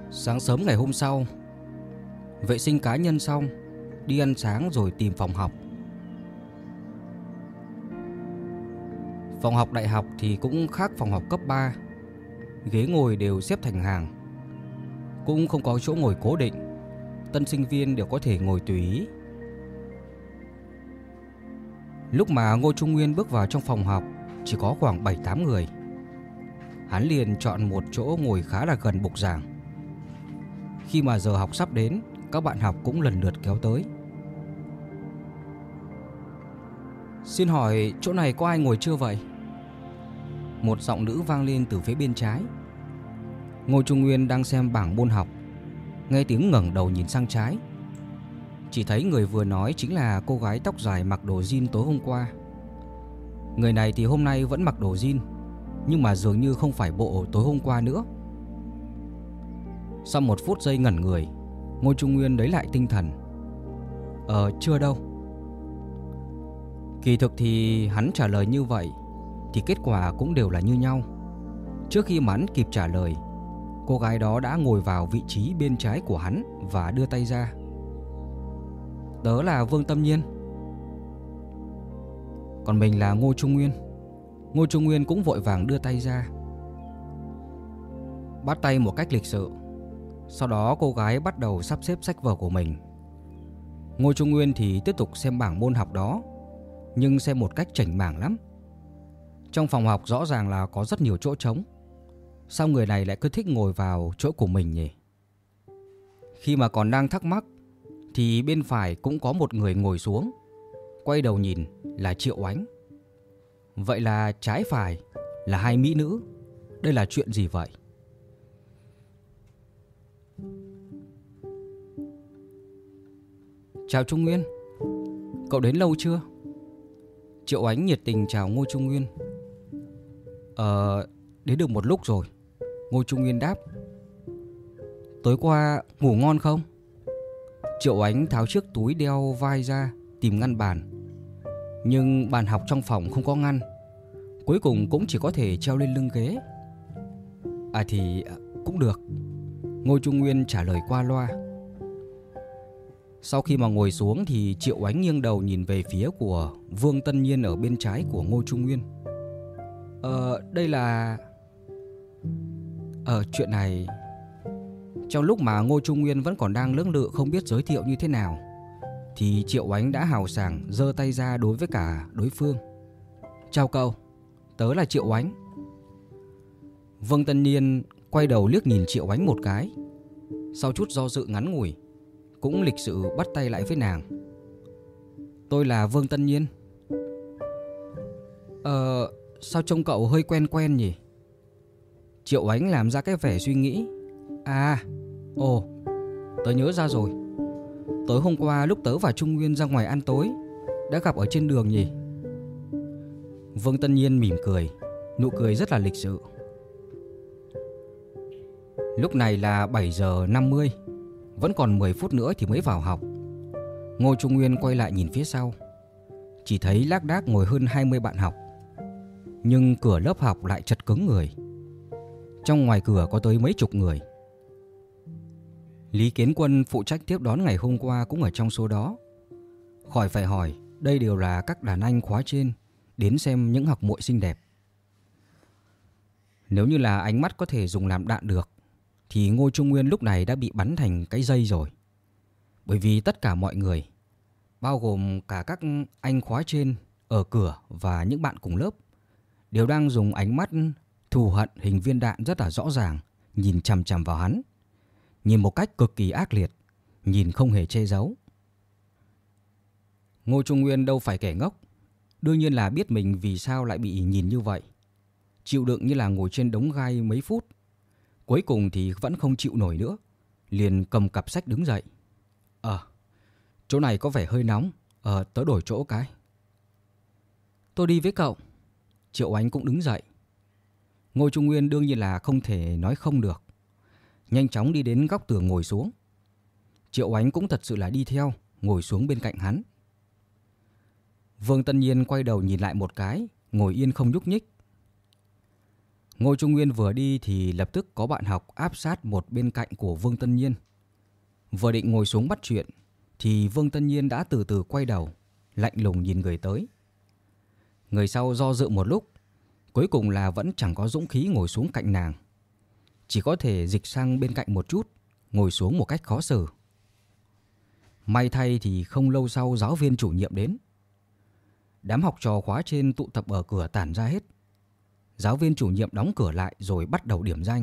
Sáng sớm ngày hôm sau, vệ sinh cá nhân xong, đi ăn sáng rồi tìm phòng học. Phòng học đại học thì cũng khác phòng học cấp 3. Ghế ngồi đều xếp thành hàng, cũng không có chỗ ngồi cố định. Tân sinh viên đều có thể ngồi tùy ý. Lúc mà Ngô Trung Nguyên bước vào trong phòng học, chỉ có khoảng 7-8 người. Hắn liền chọn một chỗ ngồi khá là gần bục giảng. Khi mà giờ học sắp đến, các bạn học cũng lần lượt kéo tới. Xin hỏi chỗ này có ai ngồi chưa vậy? Một giọng nữ vang lên từ phía bên trái. Ngô Trung Nguyên đang xem bảng môn học, nghe tiếng ngẩng đầu nhìn sang trái. Chỉ thấy người vừa nói chính là cô gái tóc dài mặc đồ jean tối hôm qua. Người này thì hôm nay vẫn mặc đồ jean, nhưng mà dường như không phải bộ tối hôm qua nữa. Sau một phút giây ngẩn người, Ngô Trung Nguyên lấy lại tinh thần. Chưa đâu. Kỳ thực thì hắn trả lời như vậy thì kết quả cũng đều là như nhau. Trước khi mà hắn kịp trả lời, cô gái đó đã ngồi vào vị trí bên trái của hắn và đưa tay ra. Tớ là Vương Tâm Nhiên. Còn mình là Ngô Trung Nguyên. Ngô Trung Nguyên cũng vội vàng đưa tay ra, bắt tay một cách lịch sự. Sau đó cô gái bắt đầu sắp xếp sách vở của mình. Ngô Trung Nguyên thì tiếp tục xem bảng môn học đó, nhưng xem một cách chảnh mảng lắm. Trong phòng học rõ ràng là có rất nhiều chỗ trống. Sao người này lại cứ thích ngồi vào chỗ của mình nhỉ? Khi mà còn đang thắc mắc thì bên phải cũng có một người ngồi xuống. Quay đầu nhìn là Triệu Ánh. Vậy là trái phải là hai mỹ nữ. Đây là chuyện gì vậy? Chào Trung Nguyên, cậu đến lâu chưa? Triệu Ánh nhiệt tình chào Ngô Trung Nguyên. Đến được một lúc rồi, Ngô Trung Nguyên đáp. Tối qua ngủ ngon không? Triệu Ánh tháo chiếc túi đeo vai ra tìm ngăn bàn. Nhưng bàn học trong phòng không có ngăn, cuối cùng cũng chỉ có thể treo lên lưng ghế. Thì cũng được, Ngô Trung Nguyên trả lời qua loa. Sau khi mà ngồi xuống thì Triệu Ánh nghiêng đầu nhìn về phía của Vương Tân Nhiên ở bên trái của Ngô Trung Nguyên. Đây là... chuyện này... Trong lúc mà Ngô Trung Nguyên vẫn còn đang lưỡng lự không biết giới thiệu như thế nào, thì Triệu Ánh đã hào sảng giơ tay ra đối với cả đối phương. Chào cậu, tớ là Triệu Ánh. Vương Tân Nhiên quay đầu liếc nhìn Triệu Ánh một cái. Sau chút do dự ngắn ngủi, cũng lịch sự bắt tay lại với nàng. Tôi là Vương Tân Nhiên. Sao trông cậu hơi quen quen nhỉ? Triệu Ánh làm ra cái vẻ suy nghĩ. Tớ nhớ ra rồi. Tối hôm qua lúc tớ và Trung Nguyên ra ngoài ăn tối, đã gặp ở trên đường nhỉ? Vương Tân Nhiên mỉm cười, nụ cười rất là lịch sự. Lúc này là 7 giờ 50, vẫn còn 10 phút nữa thì mới vào học. Ngô Trung Nguyên quay lại nhìn phía sau, chỉ thấy lác đác ngồi hơn 20 bạn học. Nhưng cửa lớp học lại chật cứng người. Trong ngoài cửa có tới mấy chục người. Lý Kiến Quân phụ trách tiếp đón ngày hôm qua cũng ở trong số đó. Khỏi phải hỏi, đây đều là các đàn anh khóa trên đến xem những học muội xinh đẹp. Nếu như là ánh mắt có thể dùng làm đạn được thì Ngô Trung Nguyên lúc này đã bị bắn thành cái dây rồi. Bởi vì tất cả mọi người, bao gồm cả các anh khóa trên ở cửa và những bạn cùng lớp, đều đang dùng ánh mắt thù hận hình viên đạn rất là rõ ràng nhìn chằm chằm vào hắn. Nhìn một cách cực kỳ ác liệt, nhìn không hề che giấu. Ngô Trung Nguyên đâu phải kẻ ngốc, đương nhiên là biết mình vì sao lại bị nhìn như vậy. Chịu đựng như là ngồi trên đống gai mấy phút, cuối cùng thì vẫn không chịu nổi nữa, liền cầm cặp sách đứng dậy. Chỗ này có vẻ hơi nóng, tớ đổi chỗ cái. Tôi đi với cậu. Triệu Ánh cũng đứng dậy. Ngô Trung Nguyên đương nhiên là không thể nói không được, nhanh chóng đi đến góc tường ngồi xuống. Triệu Ánh cũng thật sự là đi theo, ngồi xuống bên cạnh hắn. Vương Tân Nhiên quay đầu nhìn lại một cái, ngồi yên không nhúc nhích. Ngô Trung Nguyên vừa đi thì lập tức có bạn học áp sát một bên cạnh của Vương Tân Nhiên. Vừa định ngồi xuống bắt chuyện thì Vương Tân Nhiên đã từ từ quay đầu, lạnh lùng nhìn người tới. Người sau do dự một lúc, cuối cùng là vẫn chẳng có dũng khí ngồi xuống cạnh nàng. Chỉ có thể dịch sang bên cạnh một chút, ngồi xuống một cách khó xử. May thay thì không lâu sau giáo viên chủ nhiệm đến. Đám học trò khóa trên tụ tập ở cửa tản ra hết. Giáo viên chủ nhiệm đóng cửa lại rồi bắt đầu điểm danh.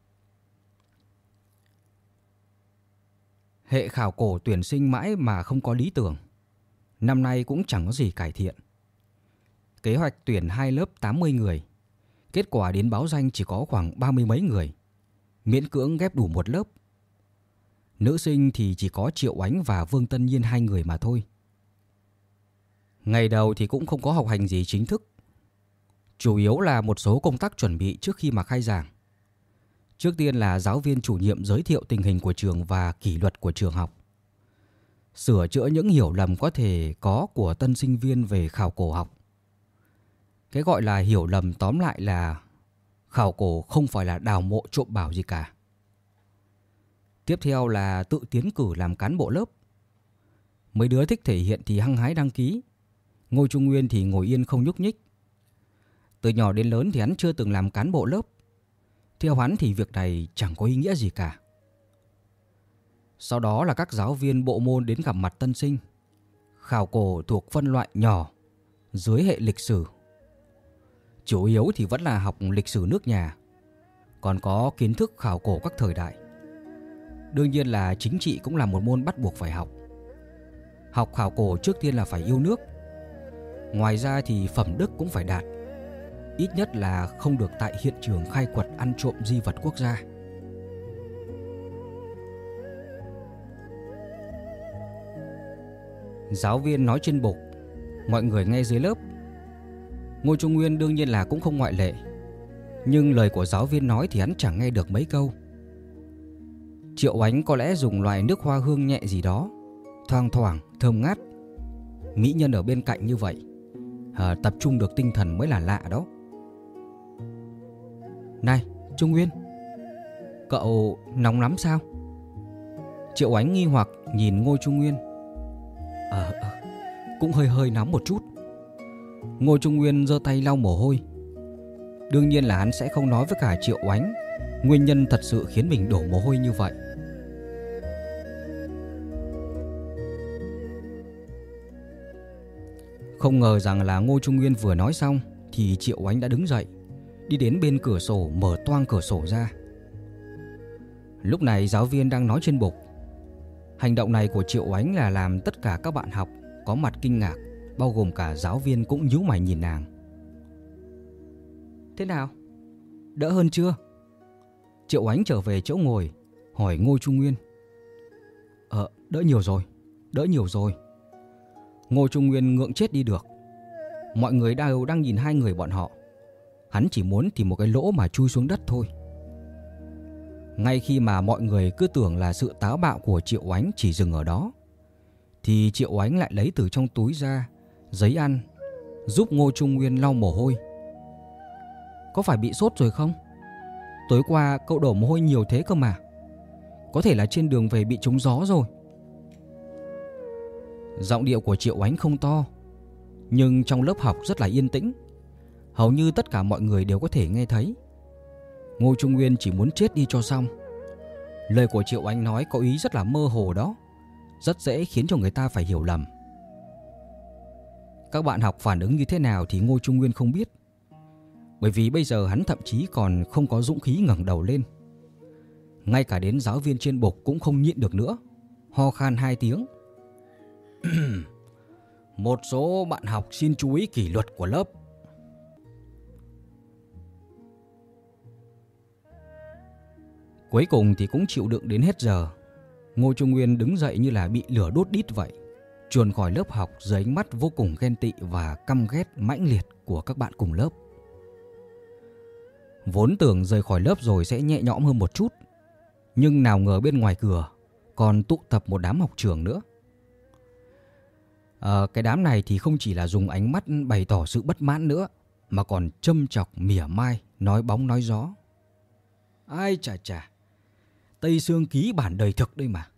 Hệ khảo cổ tuyển sinh mãi mà không có lý tưởng. Năm nay cũng chẳng có gì cải thiện. Kế hoạch tuyển 2 lớp 80 người. Kết quả đến báo danh chỉ có khoảng 30 mấy người. Miễn cưỡng ghép đủ một lớp. Nữ sinh thì chỉ có Triệu Ánh và Vương Tân Nhiên 2 người mà thôi. Ngày đầu thì cũng không có học hành gì chính thức. Chủ yếu là một số công tác chuẩn bị trước khi mà khai giảng. Trước tiên là giáo viên chủ nhiệm giới thiệu tình hình của trường và kỷ luật của trường học. Sửa chữa những hiểu lầm có thể có của tân sinh viên về khảo cổ học. Cái gọi là hiểu lầm tóm lại là khảo cổ không phải là đào mộ trộm bảo gì cả. Tiếp theo là tự tiến cử làm cán bộ lớp. Mấy đứa thích thể hiện thì hăng hái đăng ký. Ngô Trung Nguyên thì ngồi yên không nhúc nhích. Từ nhỏ đến lớn thì hắn chưa từng làm cán bộ lớp. Theo hắn thì việc này chẳng có ý nghĩa gì cả. Sau đó là các giáo viên bộ môn đến gặp mặt tân sinh. Khảo cổ thuộc phân loại nhỏ, dưới hệ lịch sử. Chủ yếu thì vẫn là học lịch sử nước nhà, còn có kiến thức khảo cổ các thời đại. Đương nhiên là chính trị cũng là một môn bắt buộc phải học. Học khảo cổ trước tiên là phải yêu nước. Ngoài ra thì phẩm đức cũng phải đạt. Ít nhất là không được tại hiện trường khai quật ăn trộm di vật quốc gia. Giáo viên nói trên bục, mọi người nghe dưới lớp. Ngô Trung Nguyên đương nhiên là cũng không ngoại lệ. Nhưng lời của giáo viên nói thì hắn chẳng nghe được mấy câu. Triệu Ánh có lẽ dùng loại nước hoa hương nhẹ gì đó, thoang thoảng, thơm ngát. Mỹ nhân ở bên cạnh như vậy, tập trung được tinh thần mới là lạ đó. Này, Trung Nguyên, cậu nóng lắm sao? Triệu Ánh nghi hoặc nhìn Ngô Trung Nguyên. Cũng hơi hơi nóng một chút. Ngô Trung Nguyên giơ tay lau mồ hôi. Đương nhiên là hắn sẽ không nói với cả Triệu Ánh nguyên nhân thật sự khiến mình đổ mồ hôi như vậy. Không ngờ rằng là Ngô Trung Nguyên vừa nói xong thì Triệu Ánh đã đứng dậy, đi đến bên cửa sổ mở toang cửa sổ ra. Lúc này giáo viên đang nói trên bục. Hành động này của Triệu Ánh là làm tất cả các bạn học có mặt kinh ngạc, bao gồm cả giáo viên cũng nhíu mày nhìn nàng. Thế nào? Đỡ hơn chưa? Triệu Ánh trở về chỗ ngồi, hỏi Ngô Trung Nguyên. Đỡ nhiều rồi, đỡ nhiều rồi. Ngô Trung Nguyên ngượng chết đi được. Mọi người đều đang nhìn hai người bọn họ. Hắn chỉ muốn tìm một cái lỗ mà chui xuống đất thôi. Ngay khi mà mọi người cứ tưởng là sự táo bạo của Triệu Ánh chỉ dừng ở đó, thì Triệu Ánh lại lấy từ trong túi ra giấy ăn, giúp Ngô Trung Nguyên lau mồ hôi. Có phải bị sốt rồi không? Tối qua cậu đổ mồ hôi nhiều thế cơ mà. Có thể là trên đường về bị trúng gió rồi. Giọng điệu của Triệu Ánh không to, nhưng trong lớp học rất là yên tĩnh. Hầu như tất cả mọi người đều có thể nghe thấy. Ngô Trung Nguyên chỉ muốn chết đi cho xong. Lời của Triệu Ánh nói có ý rất là mơ hồ đó, rất dễ khiến cho người ta phải hiểu lầm. Các bạn học phản ứng như thế nào thì Ngô Trung Nguyên không biết, bởi vì bây giờ hắn thậm chí còn không có dũng khí ngẩng đầu lên. Ngay cả đến giáo viên trên bục cũng không nhịn được nữa, ho khan 2 tiếng. Một số bạn học xin chú ý kỷ luật của lớp. Cuối cùng thì cũng chịu đựng đến hết giờ. Ngô Trung Nguyên đứng dậy như là bị lửa đốt đít vậy, chuồn khỏi lớp học dưới ánh mắt vô cùng ghen tị và căm ghét mãnh liệt của các bạn cùng lớp. Vốn tưởng rời khỏi lớp rồi sẽ nhẹ nhõm hơn một chút, nhưng nào ngờ bên ngoài cửa còn tụ tập một đám học trưởng nữa. Cái đám này thì không chỉ là dùng ánh mắt bày tỏ sự bất mãn nữa, mà còn châm chọc mỉa mai, nói bóng nói gió. Ai chà chà, Tây Sương Ký bản đời thực đây mà.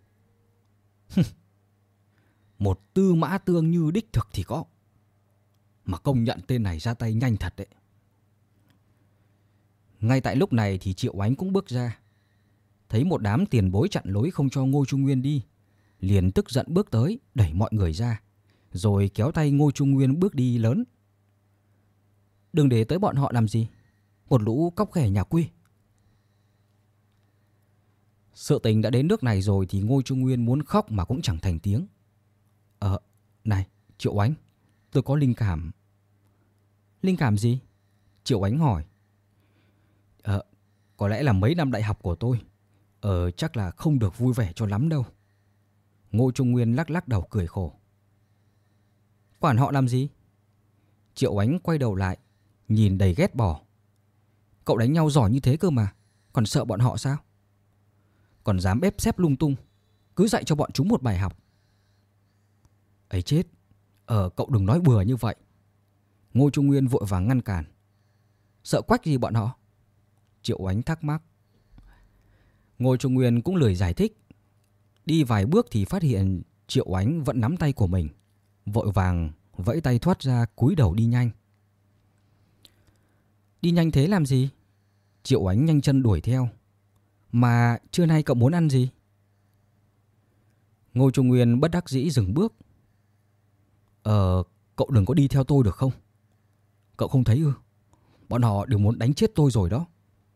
Một Tư Mã Tương như đích thực thì có, mà công nhận tên này ra tay nhanh thật đấy. Ngay tại lúc này thì Triệu Ánh cũng bước ra. Thấy một đám tiền bối chặn lối không cho Ngô Trung Nguyên đi, liền tức giận bước tới đẩy mọi người ra, rồi kéo tay Ngô Trung Nguyên bước đi lớn. Đừng để tới bọn họ làm gì, một lũ cóc ghẻ nhà quê. Sự tình đã đến nước này rồi thì Ngô Trung Nguyên muốn khóc mà cũng chẳng thành tiếng. Này Triệu Ánh, tôi có linh cảm. Linh cảm gì? Triệu Ánh hỏi. Có lẽ là mấy năm đại học của tôi chắc là không được vui vẻ cho lắm đâu. Ngô Trung Nguyên lắc lắc đầu cười khổ. Quản họ làm gì? Triệu Ánh quay đầu lại, nhìn đầy ghét bỏ. Cậu đánh nhau giỏi như thế cơ mà, còn sợ bọn họ sao? Còn dám bếp xếp lung tung, cứ dạy cho bọn chúng một bài học. Ấy chết, cậu đừng nói bừa như vậy. Ngô Trung Nguyên vội vàng ngăn cản. Sợ quách gì bọn họ? Triệu Ánh thắc mắc. Ngô Trung Nguyên cũng lười giải thích. Đi vài bước thì phát hiện Triệu Ánh vẫn nắm tay của mình, vội vàng vẫy tay thoát ra, cúi đầu đi nhanh. Đi nhanh thế làm gì? Triệu Ánh nhanh chân đuổi theo. Mà trưa nay cậu muốn ăn gì? Ngô Trung Nguyên bất đắc dĩ dừng bước. Cậu đừng có đi theo tôi được không? Cậu không thấy ư? Bọn họ đều muốn đánh chết tôi rồi đó.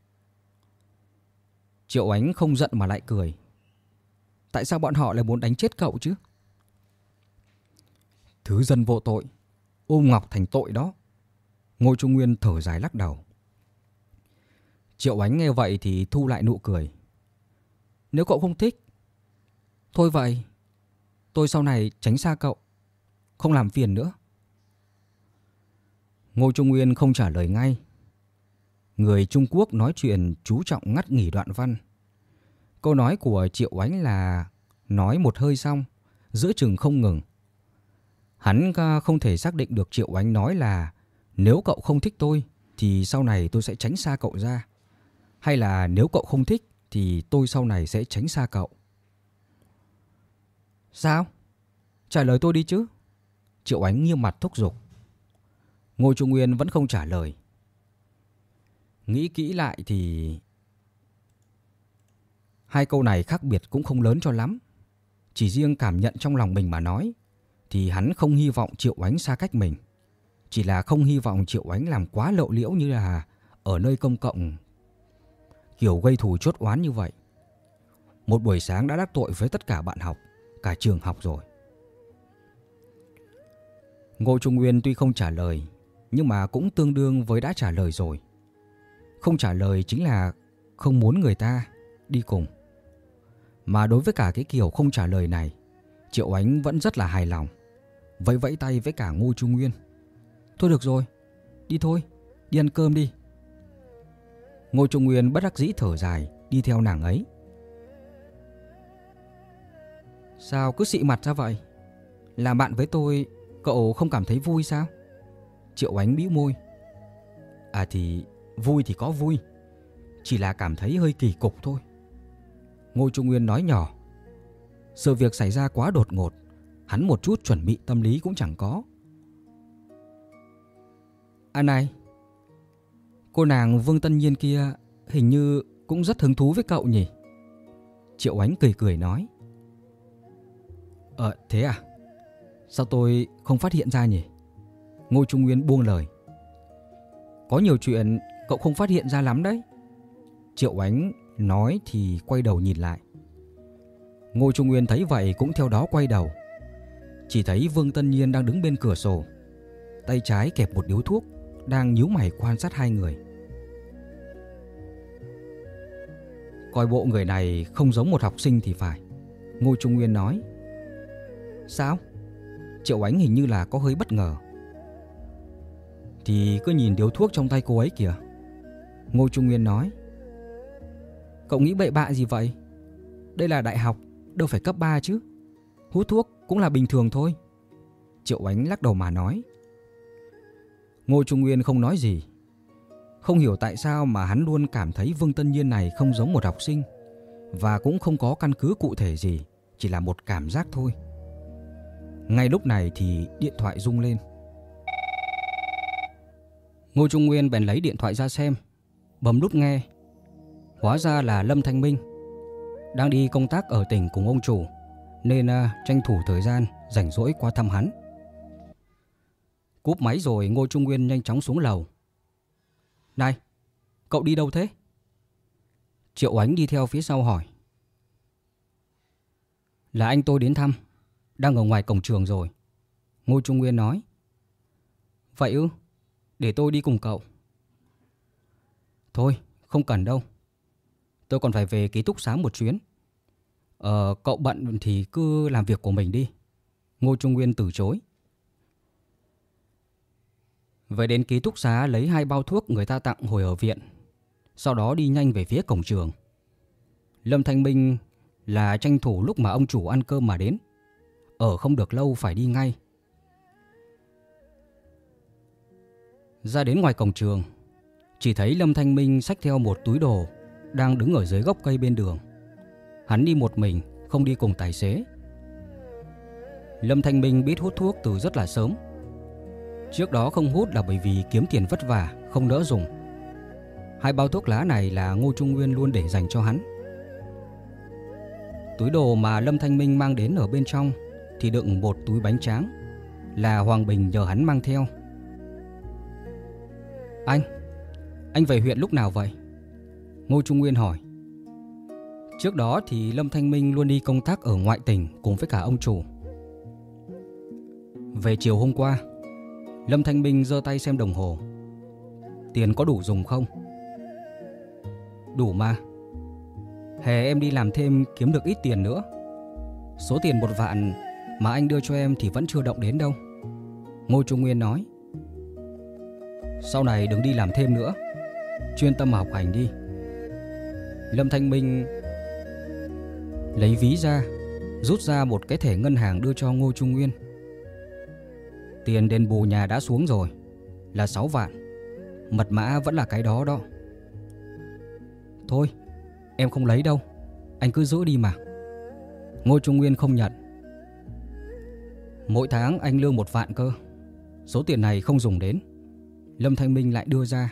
Triệu Ánh không giận mà lại cười. Tại sao bọn họ lại muốn đánh chết cậu chứ? Thứ dân vô tội, ôm ngọc thành tội đó. Ngô Trung Nguyên thở dài lắc đầu. Triệu Ánh nghe vậy thì thu lại nụ cười. Nếu cậu không thích, thôi vậy, tôi sau này tránh xa cậu, không làm phiền nữa. Ngô Trung Nguyên không trả lời ngay. Người Trung Quốc nói chuyện chú trọng ngắt nghỉ đoạn văn. Câu nói của Triệu Ánh là nói một hơi xong, giữa chừng không ngừng. Hắn không thể xác định được Triệu Ánh nói là nếu cậu không thích tôi thì sau này tôi sẽ tránh xa cậu ra, hay là nếu cậu không thích thì tôi sau này sẽ tránh xa cậu. Sao? Trả lời tôi đi chứ. Triệu Ánh nghiêm mặt thúc giục. Ngô Trung Nguyên vẫn không trả lời. Nghĩ kỹ lại thì hai câu này khác biệt cũng không lớn cho lắm. Chỉ riêng cảm nhận trong lòng mình mà nói thì hắn không hy vọng Triệu Ánh xa cách mình. Chỉ là không hy vọng Triệu Ánh làm quá lộ liễu như là ở nơi công cộng, kiểu gây thù chốt oán như vậy. Một buổi sáng đã đắc tội với tất cả bạn học, cả trường học rồi. Ngô Trung Nguyên tuy không trả lời, nhưng mà cũng tương đương với đã trả lời rồi. Không trả lời chính là không muốn người ta đi cùng. Mà đối với cả cái kiểu không trả lời này, Triệu Ánh vẫn rất là hài lòng. Vẫy vẫy tay với cả Ngô Trung Nguyên. Thôi được rồi, đi thôi, đi ăn cơm đi. Ngô Trung Nguyên bất đắc dĩ thở dài, đi theo nàng ấy. Sao cứ xị mặt ra vậy? Làm bạn với tôi, cậu không cảm thấy vui sao? Triệu Ánh bĩu môi. Thì vui thì có vui, chỉ là cảm thấy hơi kỳ cục thôi. Ngô Trung Nguyên nói nhỏ. Sự việc xảy ra quá đột ngột, hắn một chút chuẩn bị tâm lý cũng chẳng có. Này, cô nàng Vương Tân Nhiên kia hình như cũng rất hứng thú với cậu nhỉ? Triệu Ánh cười cười nói. Thế à? Sao tôi không phát hiện ra nhỉ? Ngô Trung Nguyên buông lời. Có nhiều chuyện cậu không phát hiện ra lắm đấy. Triệu Ánh nói thì quay đầu nhìn lại. Ngô Trung Nguyên thấy vậy cũng theo đó quay đầu. Chỉ thấy Vương Tân Nhiên đang đứng bên cửa sổ, tay trái kẹp một điếu thuốc, đang nhíu mày quan sát hai người. Coi bộ người này không giống một học sinh thì phải, Ngô Trung Nguyên nói. Sao? Triệu Ánh hình như là có hơi bất ngờ. Thì cứ nhìn điếu thuốc trong tay cô ấy kìa, Ngô Trung Nguyên nói. Cậu nghĩ bậy bạ gì vậy? Đây là đại học, đâu phải cấp 3 chứ. Hút thuốc cũng là bình thường thôi. Triệu Ánh lắc đầu mà nói. Ngô Trung Nguyên không nói gì. Không hiểu tại sao mà hắn luôn cảm thấy Vương Tân Nhiên này không giống một học sinh, và cũng không có căn cứ cụ thể gì, chỉ là một cảm giác thôi. Ngay lúc này thì điện thoại rung lên. Ngô Trung Nguyên bèn lấy điện thoại ra xem, bấm nút nghe. Hóa ra là Lâm Thanh Minh đang đi công tác ở tỉnh cùng ông chủ, nên tranh thủ thời gian rảnh rỗi qua thăm hắn. Cúp máy rồi, Ngô Trung Nguyên nhanh chóng xuống lầu. Này, cậu đi đâu thế? Triệu Ánh đi theo phía sau hỏi. Là anh tôi đến thăm, đang ở ngoài cổng trường rồi. Ngô Trung Nguyên nói. Vậy ư? Để tôi đi cùng cậu. Thôi, không cần đâu. Tôi còn phải về ký túc xá một chuyến. Cậu bận thì cứ làm việc của mình đi. Ngô Trung Nguyên từ chối. Về đến ký túc xá lấy 2 bao thuốc người ta tặng hồi ở viện, sau đó đi nhanh về phía cổng trường. Lâm Thanh Minh là tranh thủ lúc mà ông chủ ăn cơm mà đến, ở không được lâu phải đi ngay. Ra đến ngoài cổng trường, chỉ thấy Lâm Thanh Minh xách theo một túi đồ, đang đứng ở dưới gốc cây bên đường. Hắn đi một mình, không đi cùng tài xế. Lâm Thanh Minh biết hút thuốc từ rất là sớm. Trước đó không hút là bởi vì kiếm tiền vất vả, không đỡ dùng. 2 bao thuốc lá này là Ngô Trung Nguyên luôn để dành cho hắn. Túi đồ mà Lâm Thanh Minh mang đến ở bên trong thì đựng một túi bánh tráng, là Hoàng Bình nhờ hắn mang theo. Anh về huyện lúc nào vậy? Ngô Trung Nguyên hỏi. Trước đó thì Lâm Thanh Minh luôn đi công tác ở ngoại tỉnh cùng với cả ông chủ. Về chiều hôm qua. Lâm Thanh Minh giơ tay xem đồng hồ. Tiền có đủ dùng không? Đủ mà. Hè em đi làm thêm kiếm được ít tiền nữa. Số tiền 1 vạn mà anh đưa cho em thì vẫn chưa động đến đâu. Ngô Trung Nguyên nói. Sau này đừng đi làm thêm nữa, chuyên tâm học hành đi. Lâm Thanh Minh lấy ví ra, rút ra một cái thẻ ngân hàng đưa cho Ngô Trung Nguyên. Tiền đền bù nhà đã xuống rồi, là 6 vạn. Mật mã vẫn là cái đó đó. Thôi, em không lấy đâu, anh cứ giữ đi mà. Ngô Trung Nguyên không nhận. Mỗi tháng anh lương 1 vạn cơ. Số tiền này không dùng đến. Lâm Thanh Minh lại đưa ra.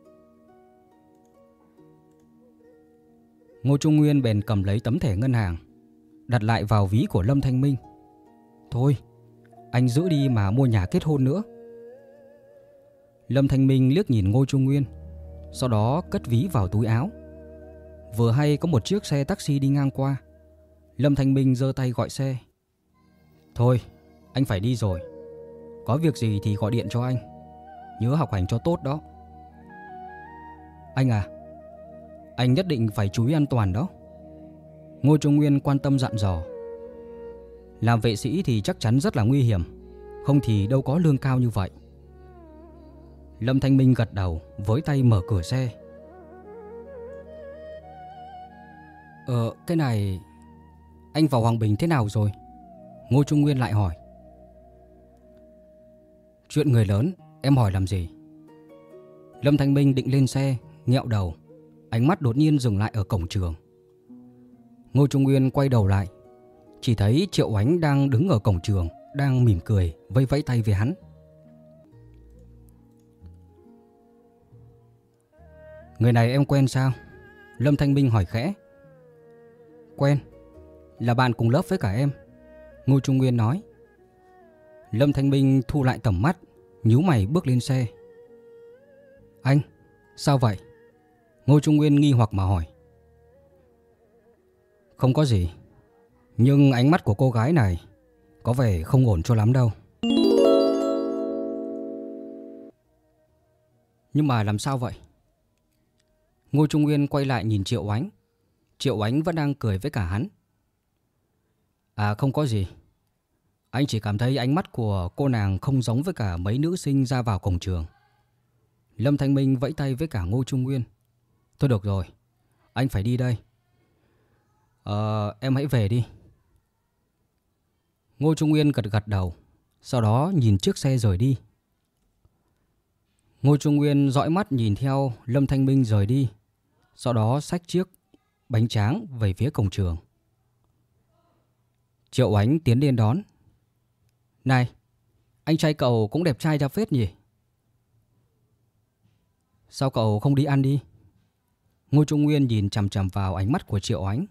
Ngô Trung Nguyên bèn cầm lấy tấm thẻ ngân hàng, đặt lại vào ví của Lâm Thanh Minh. Thôi, anh giữ đi mà mua nhà kết hôn nữa. Lâm Thanh Minh liếc nhìn Ngô Trung Nguyên, sau đó cất ví vào túi áo. Vừa hay có một chiếc xe taxi đi ngang qua. Lâm Thanh Minh giơ tay gọi xe. Thôi, anh phải đi rồi. Có việc gì thì gọi điện cho anh. Nhớ học hành cho tốt đó. Anh à, anh nhất định phải chú ý an toàn đó. Ngô Trung Nguyên quan tâm dặn dò. Làm vệ sĩ thì chắc chắn rất là nguy hiểm, không thì đâu có lương cao như vậy. Lâm Thanh Minh gật đầu, với tay mở cửa xe. Cái này, anh vào Hoàng Bình thế nào rồi? Ngô Trung Nguyên lại hỏi. Chuyện người lớn, em hỏi làm gì? Lâm Thanh Minh định lên xe, nghẹo đầu. Ánh mắt đột nhiên dừng lại ở cổng trường. Ngô Trung Nguyên quay đầu lại, chỉ thấy Triệu Ánh đang đứng ở cổng trường, đang mỉm cười, vẫy vẫy tay với hắn. Người này em quen sao? Lâm Thanh Minh hỏi khẽ. Quen, là bạn cùng lớp với cả em. Ngô Trung Nguyên nói. Lâm Thanh Minh thu lại tầm mắt, nhíu mày bước lên xe. Anh, sao vậy? Ngô Trung Nguyên nghi hoặc mà hỏi. Không có gì, nhưng ánh mắt của cô gái này có vẻ không ổn cho lắm đâu. Nhưng mà làm sao vậy? Ngô Trung Nguyên quay lại nhìn Triệu Ánh. Triệu Ánh vẫn đang cười với cả hắn. À không có gì. Anh chỉ cảm thấy ánh mắt của cô nàng không giống với cả mấy nữ sinh ra vào cổng trường. Lâm Thanh Minh vẫy tay với cả Ngô Trung Nguyên. Thôi được rồi, anh phải đi đây. Em hãy về đi. Ngô Trung Nguyên gật gật đầu, sau đó nhìn chiếc xe rời đi. Ngô Trung Nguyên dõi mắt nhìn theo Lâm Thanh Minh rời đi, sau đó xách chiếc bánh tráng về phía cổng trường. Triệu Ánh tiến lên đón. Này, anh trai cậu cũng đẹp trai ra phết nhỉ? Sao cậu không đi ăn đi? Ngô Trung Nguyên nhìn chằm chằm vào ánh mắt của Triệu Ánh.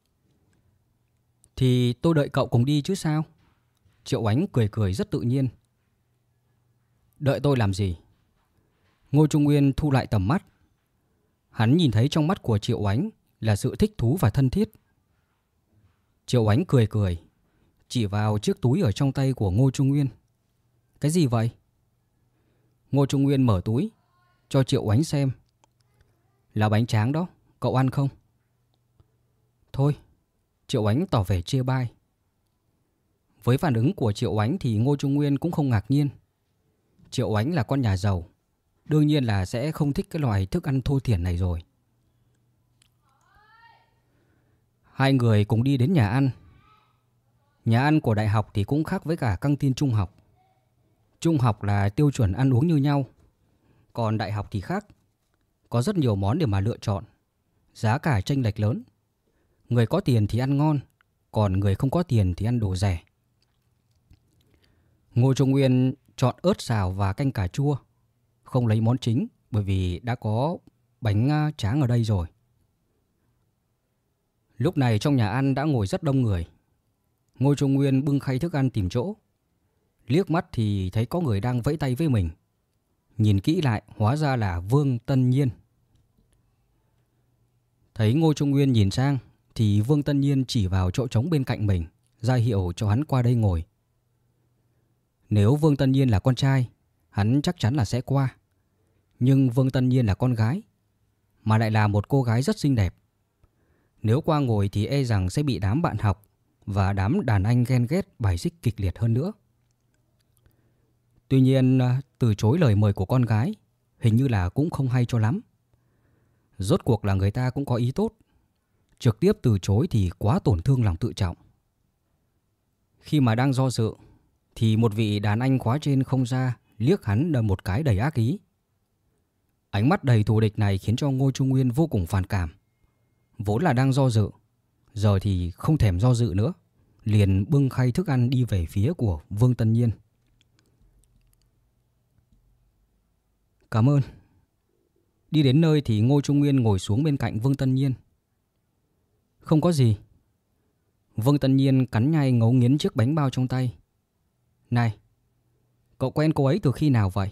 Thì tôi đợi cậu cùng đi chứ sao? Triệu Ánh cười cười rất tự nhiên. Đợi tôi làm gì? Ngô Trung Nguyên thu lại tầm mắt. Hắn nhìn thấy trong mắt của Triệu Ánh là sự thích thú và thân thiết. Triệu Ánh cười cười, chỉ vào chiếc túi ở trong tay của Ngô Trung Nguyên. Cái gì vậy? Ngô Trung Nguyên mở túi, cho Triệu Ánh xem. Là bánh tráng đó, cậu ăn không? Thôi, Triệu Ánh tỏ vẻ chê bai. Với phản ứng của Triệu Ánh thì Ngô Trung Nguyên cũng không ngạc nhiên. Triệu Ánh là con nhà giàu, đương nhiên là sẽ không thích cái loại thức ăn thô thiển này rồi. Hai người cùng đi đến nhà ăn. Nhà ăn của đại học thì cũng khác với cả căng tin trung học. Trung học là tiêu chuẩn ăn uống như nhau, còn đại học thì khác. Có rất nhiều món để mà lựa chọn, giá cả chênh lệch lớn. Người có tiền thì ăn ngon, còn người không có tiền thì ăn đồ rẻ. Ngô Trung Nguyên chọn ớt xào và canh cà chua, không lấy món chính bởi vì đã có bánh tráng ở đây rồi. Lúc này trong nhà ăn đã ngồi rất đông người. Ngô Trung Nguyên bưng khay thức ăn tìm chỗ. Liếc mắt thì thấy có người đang vẫy tay với mình. Nhìn kỹ lại hóa ra là Vương Tân Nhiên. Thấy Ngô Trung Nguyên nhìn sang thì Vương Tân Nhiên chỉ vào chỗ trống bên cạnh mình, ra hiệu cho hắn qua đây ngồi. Nếu Vương Tân Nhiên là con trai, hắn chắc chắn là sẽ qua. Nhưng Vương Tân Nhiên là con gái, mà lại là một cô gái rất xinh đẹp. Nếu qua ngồi thì e rằng sẽ bị đám bạn học và đám đàn anh ghen ghét bài xích kịch liệt hơn nữa. Tuy nhiên, từ chối lời mời của con gái hình như là cũng không hay cho lắm. Rốt cuộc là người ta cũng có ý tốt. Trực tiếp từ chối thì quá tổn thương lòng tự trọng. Khi mà đang do dự thì một vị đàn anh khóa trên không ra liếc hắn một cái đầy ác ý. Ánh mắt đầy thù địch này khiến cho Ngô Trung Nguyên vô cùng phản cảm. Vốn là đang do dự, giờ thì không thèm do dự nữa, liền bưng khay thức ăn đi về phía của Vương Tân Nhiên. Cảm ơn. Đi đến nơi thì Ngô Trung Nguyên ngồi xuống bên cạnh Vương Tân Nhiên. Không có gì. Vương Tân Nhiên cắn nhai ngấu nghiến chiếc bánh bao trong tay. Này, cậu quen cô ấy từ khi nào vậy?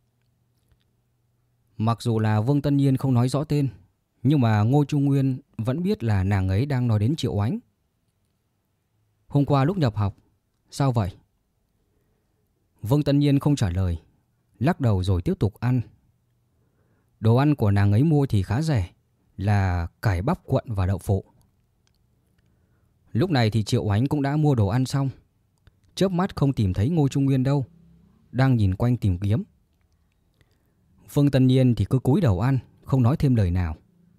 Mặc dù là Vương Tân Nhiên không nói rõ tên, nhưng mà Ngô Trung Nguyên vẫn biết là nàng ấy đang nói đến Triệu Ánh. Hôm qua lúc nhập học. Sao vậy? Vương Tân Nhiên không trả lời, lắc đầu rồi tiếp tục ăn. Đồ ăn của nàng ấy mua thì khá rẻ, là cải bắp cuộn và đậu phụ. Lúc này thì Triệu Ánh cũng đã mua đồ ăn xong. Chớp mắt không tìm thấy Ngô Trung Nguyên đâu, đang nhìn quanh tìm kiếm. Vương Tân Nhiên thì cứ cúi đầu ăn, không nói thêm lời nào.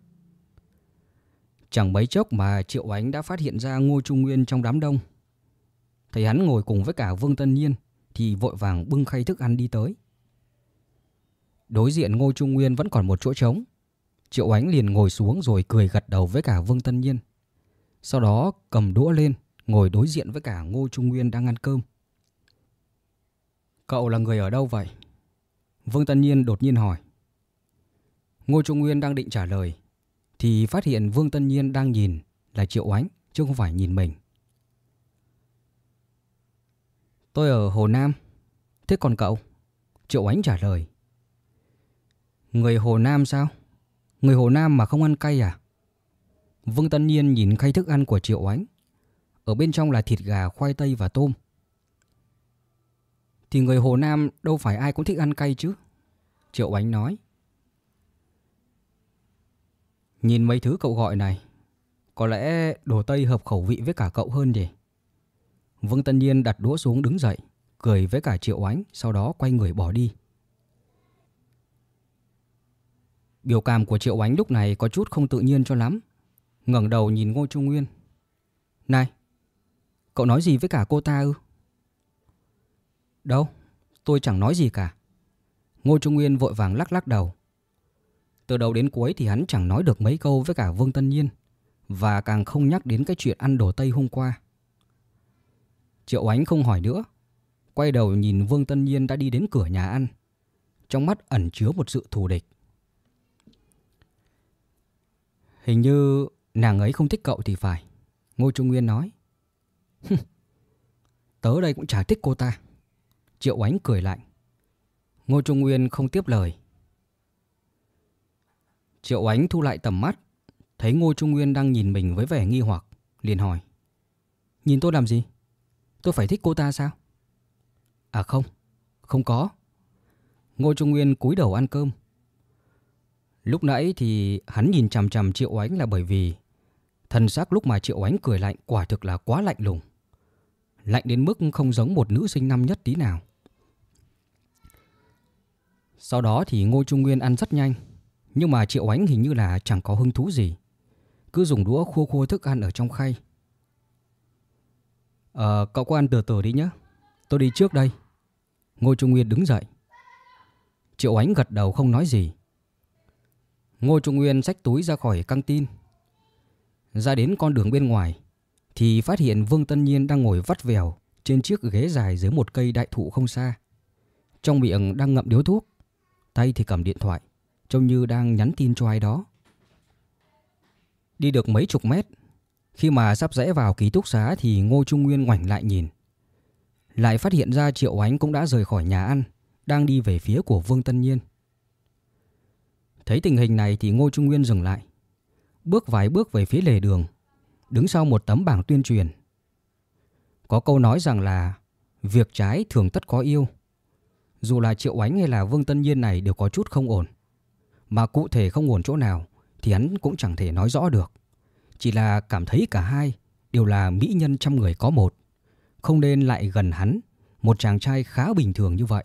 Chẳng mấy chốc mà Triệu Ánh đã phát hiện ra Ngô Trung Nguyên trong đám đông. Thấy hắn ngồi cùng với cả Vương Tân Nhiên thì vội vàng bưng khay thức ăn đi tới. Đối diện Ngô Trung Nguyên vẫn còn một chỗ trống. Triệu Ánh liền ngồi xuống rồi cười gật đầu với cả Vương Tân Nhiên. Sau đó cầm đũa lên, ngồi đối diện với cả Ngô Trung Nguyên đang ăn cơm. Cậu là người ở đâu vậy? Vương Tân Nhiên đột nhiên hỏi. Ngô Trung Nguyên đang định trả lời thì phát hiện Vương Tân Nhiên đang nhìn là Triệu Ánh chứ không phải nhìn mình. Tôi ở Hồ Nam. Thế còn cậu? Triệu Ánh trả lời. Người Hồ Nam sao? Người Hồ Nam mà không ăn cay à? Vương Tân Nhiên nhìn khay thức ăn của Triệu Ánh. Ở bên trong là thịt gà, khoai tây và tôm. Thì người Hồ Nam đâu phải ai cũng thích ăn cay chứ, Triệu Ánh nói. Nhìn mấy thứ cậu gọi này, có lẽ đồ Tây hợp khẩu vị với cả cậu hơn nhỉ? Vương Tân Nhiên đặt đũa xuống đứng dậy, cười với cả Triệu Ánh, sau đó quay người bỏ đi. Biểu cảm của Triệu Ánh lúc này có chút không tự nhiên cho lắm. Ngẩng đầu nhìn Ngô Trung Nguyên. Này, cậu nói gì với cả cô ta ư? Đâu, tôi chẳng nói gì cả. Ngô Trung Nguyên vội vàng lắc lắc đầu. Từ đầu đến cuối thì hắn chẳng nói được mấy câu với cả Vương Tân Nhiên, và càng không nhắc đến cái chuyện ăn đồ Tây hôm qua. Triệu Ánh không hỏi nữa, quay đầu nhìn Vương Tân Nhiên đã đi đến cửa nhà ăn, trong mắt ẩn chứa một sự thù địch. Hình như nàng ấy không thích cậu thì phải, Ngô Trung Nguyên nói. Tớ đây cũng chả thích cô ta. Triệu Ánh cười lạnh. Ngô Trung Nguyên không tiếp lời. Triệu Ánh thu lại tầm mắt, thấy Ngô Trung Nguyên đang nhìn mình với vẻ nghi hoặc, liền hỏi. Nhìn tôi làm gì? Tôi phải thích cô ta sao? À không, không có. Ngô Trung Nguyên cúi đầu ăn cơm. Lúc nãy thì hắn nhìn chằm chằm Triệu Ánh là bởi vì thần sắc lúc mà Triệu Ánh cười lạnh quả thực là quá lạnh lùng. Lạnh đến mức không giống một nữ sinh năm nhất tí nào. Sau đó thì Ngô Trung Nguyên ăn rất nhanh, nhưng mà Triệu Ánh hình như là chẳng có hứng thú gì, cứ dùng đũa khua khua thức ăn ở trong khay. Cậu có ăn từ từ đi nhé, tôi đi trước đây. Ngô Trung Nguyên đứng dậy. Triệu Ánh gật đầu không nói gì. Ngô Trung Nguyên xách túi ra khỏi căng tin. Ra đến con đường bên ngoài thì phát hiện Vương Tân Nhiên đang ngồi vắt vẻo trên chiếc ghế dài dưới một cây đại thụ không xa. Trong miệng đang ngậm điếu thuốc, tay thì cầm điện thoại, trông như đang nhắn tin cho ai đó. Đi được mấy chục mét, khi mà sắp rẽ vào ký túc xá thì Ngô Trung Nguyên ngoảnh lại nhìn. Lại phát hiện ra Triệu Ánh cũng đã rời khỏi nhà ăn, đang đi về phía của Vương Tân Nhiên. Thấy tình hình này thì Ngô Trung Nguyên dừng lại, bước vài bước về phía lề đường, đứng sau một tấm bảng tuyên truyền. Có câu nói rằng là việc trái thường tất có yêu. Dù là Triệu Ánh hay là Vương Tân Nhiên này đều có chút không ổn, mà cụ thể không ổn chỗ nào thì hắn cũng chẳng thể nói rõ được. Chỉ là cảm thấy cả hai đều là mỹ nhân trăm người có một, không nên lại gần hắn, một chàng trai khá bình thường như vậy.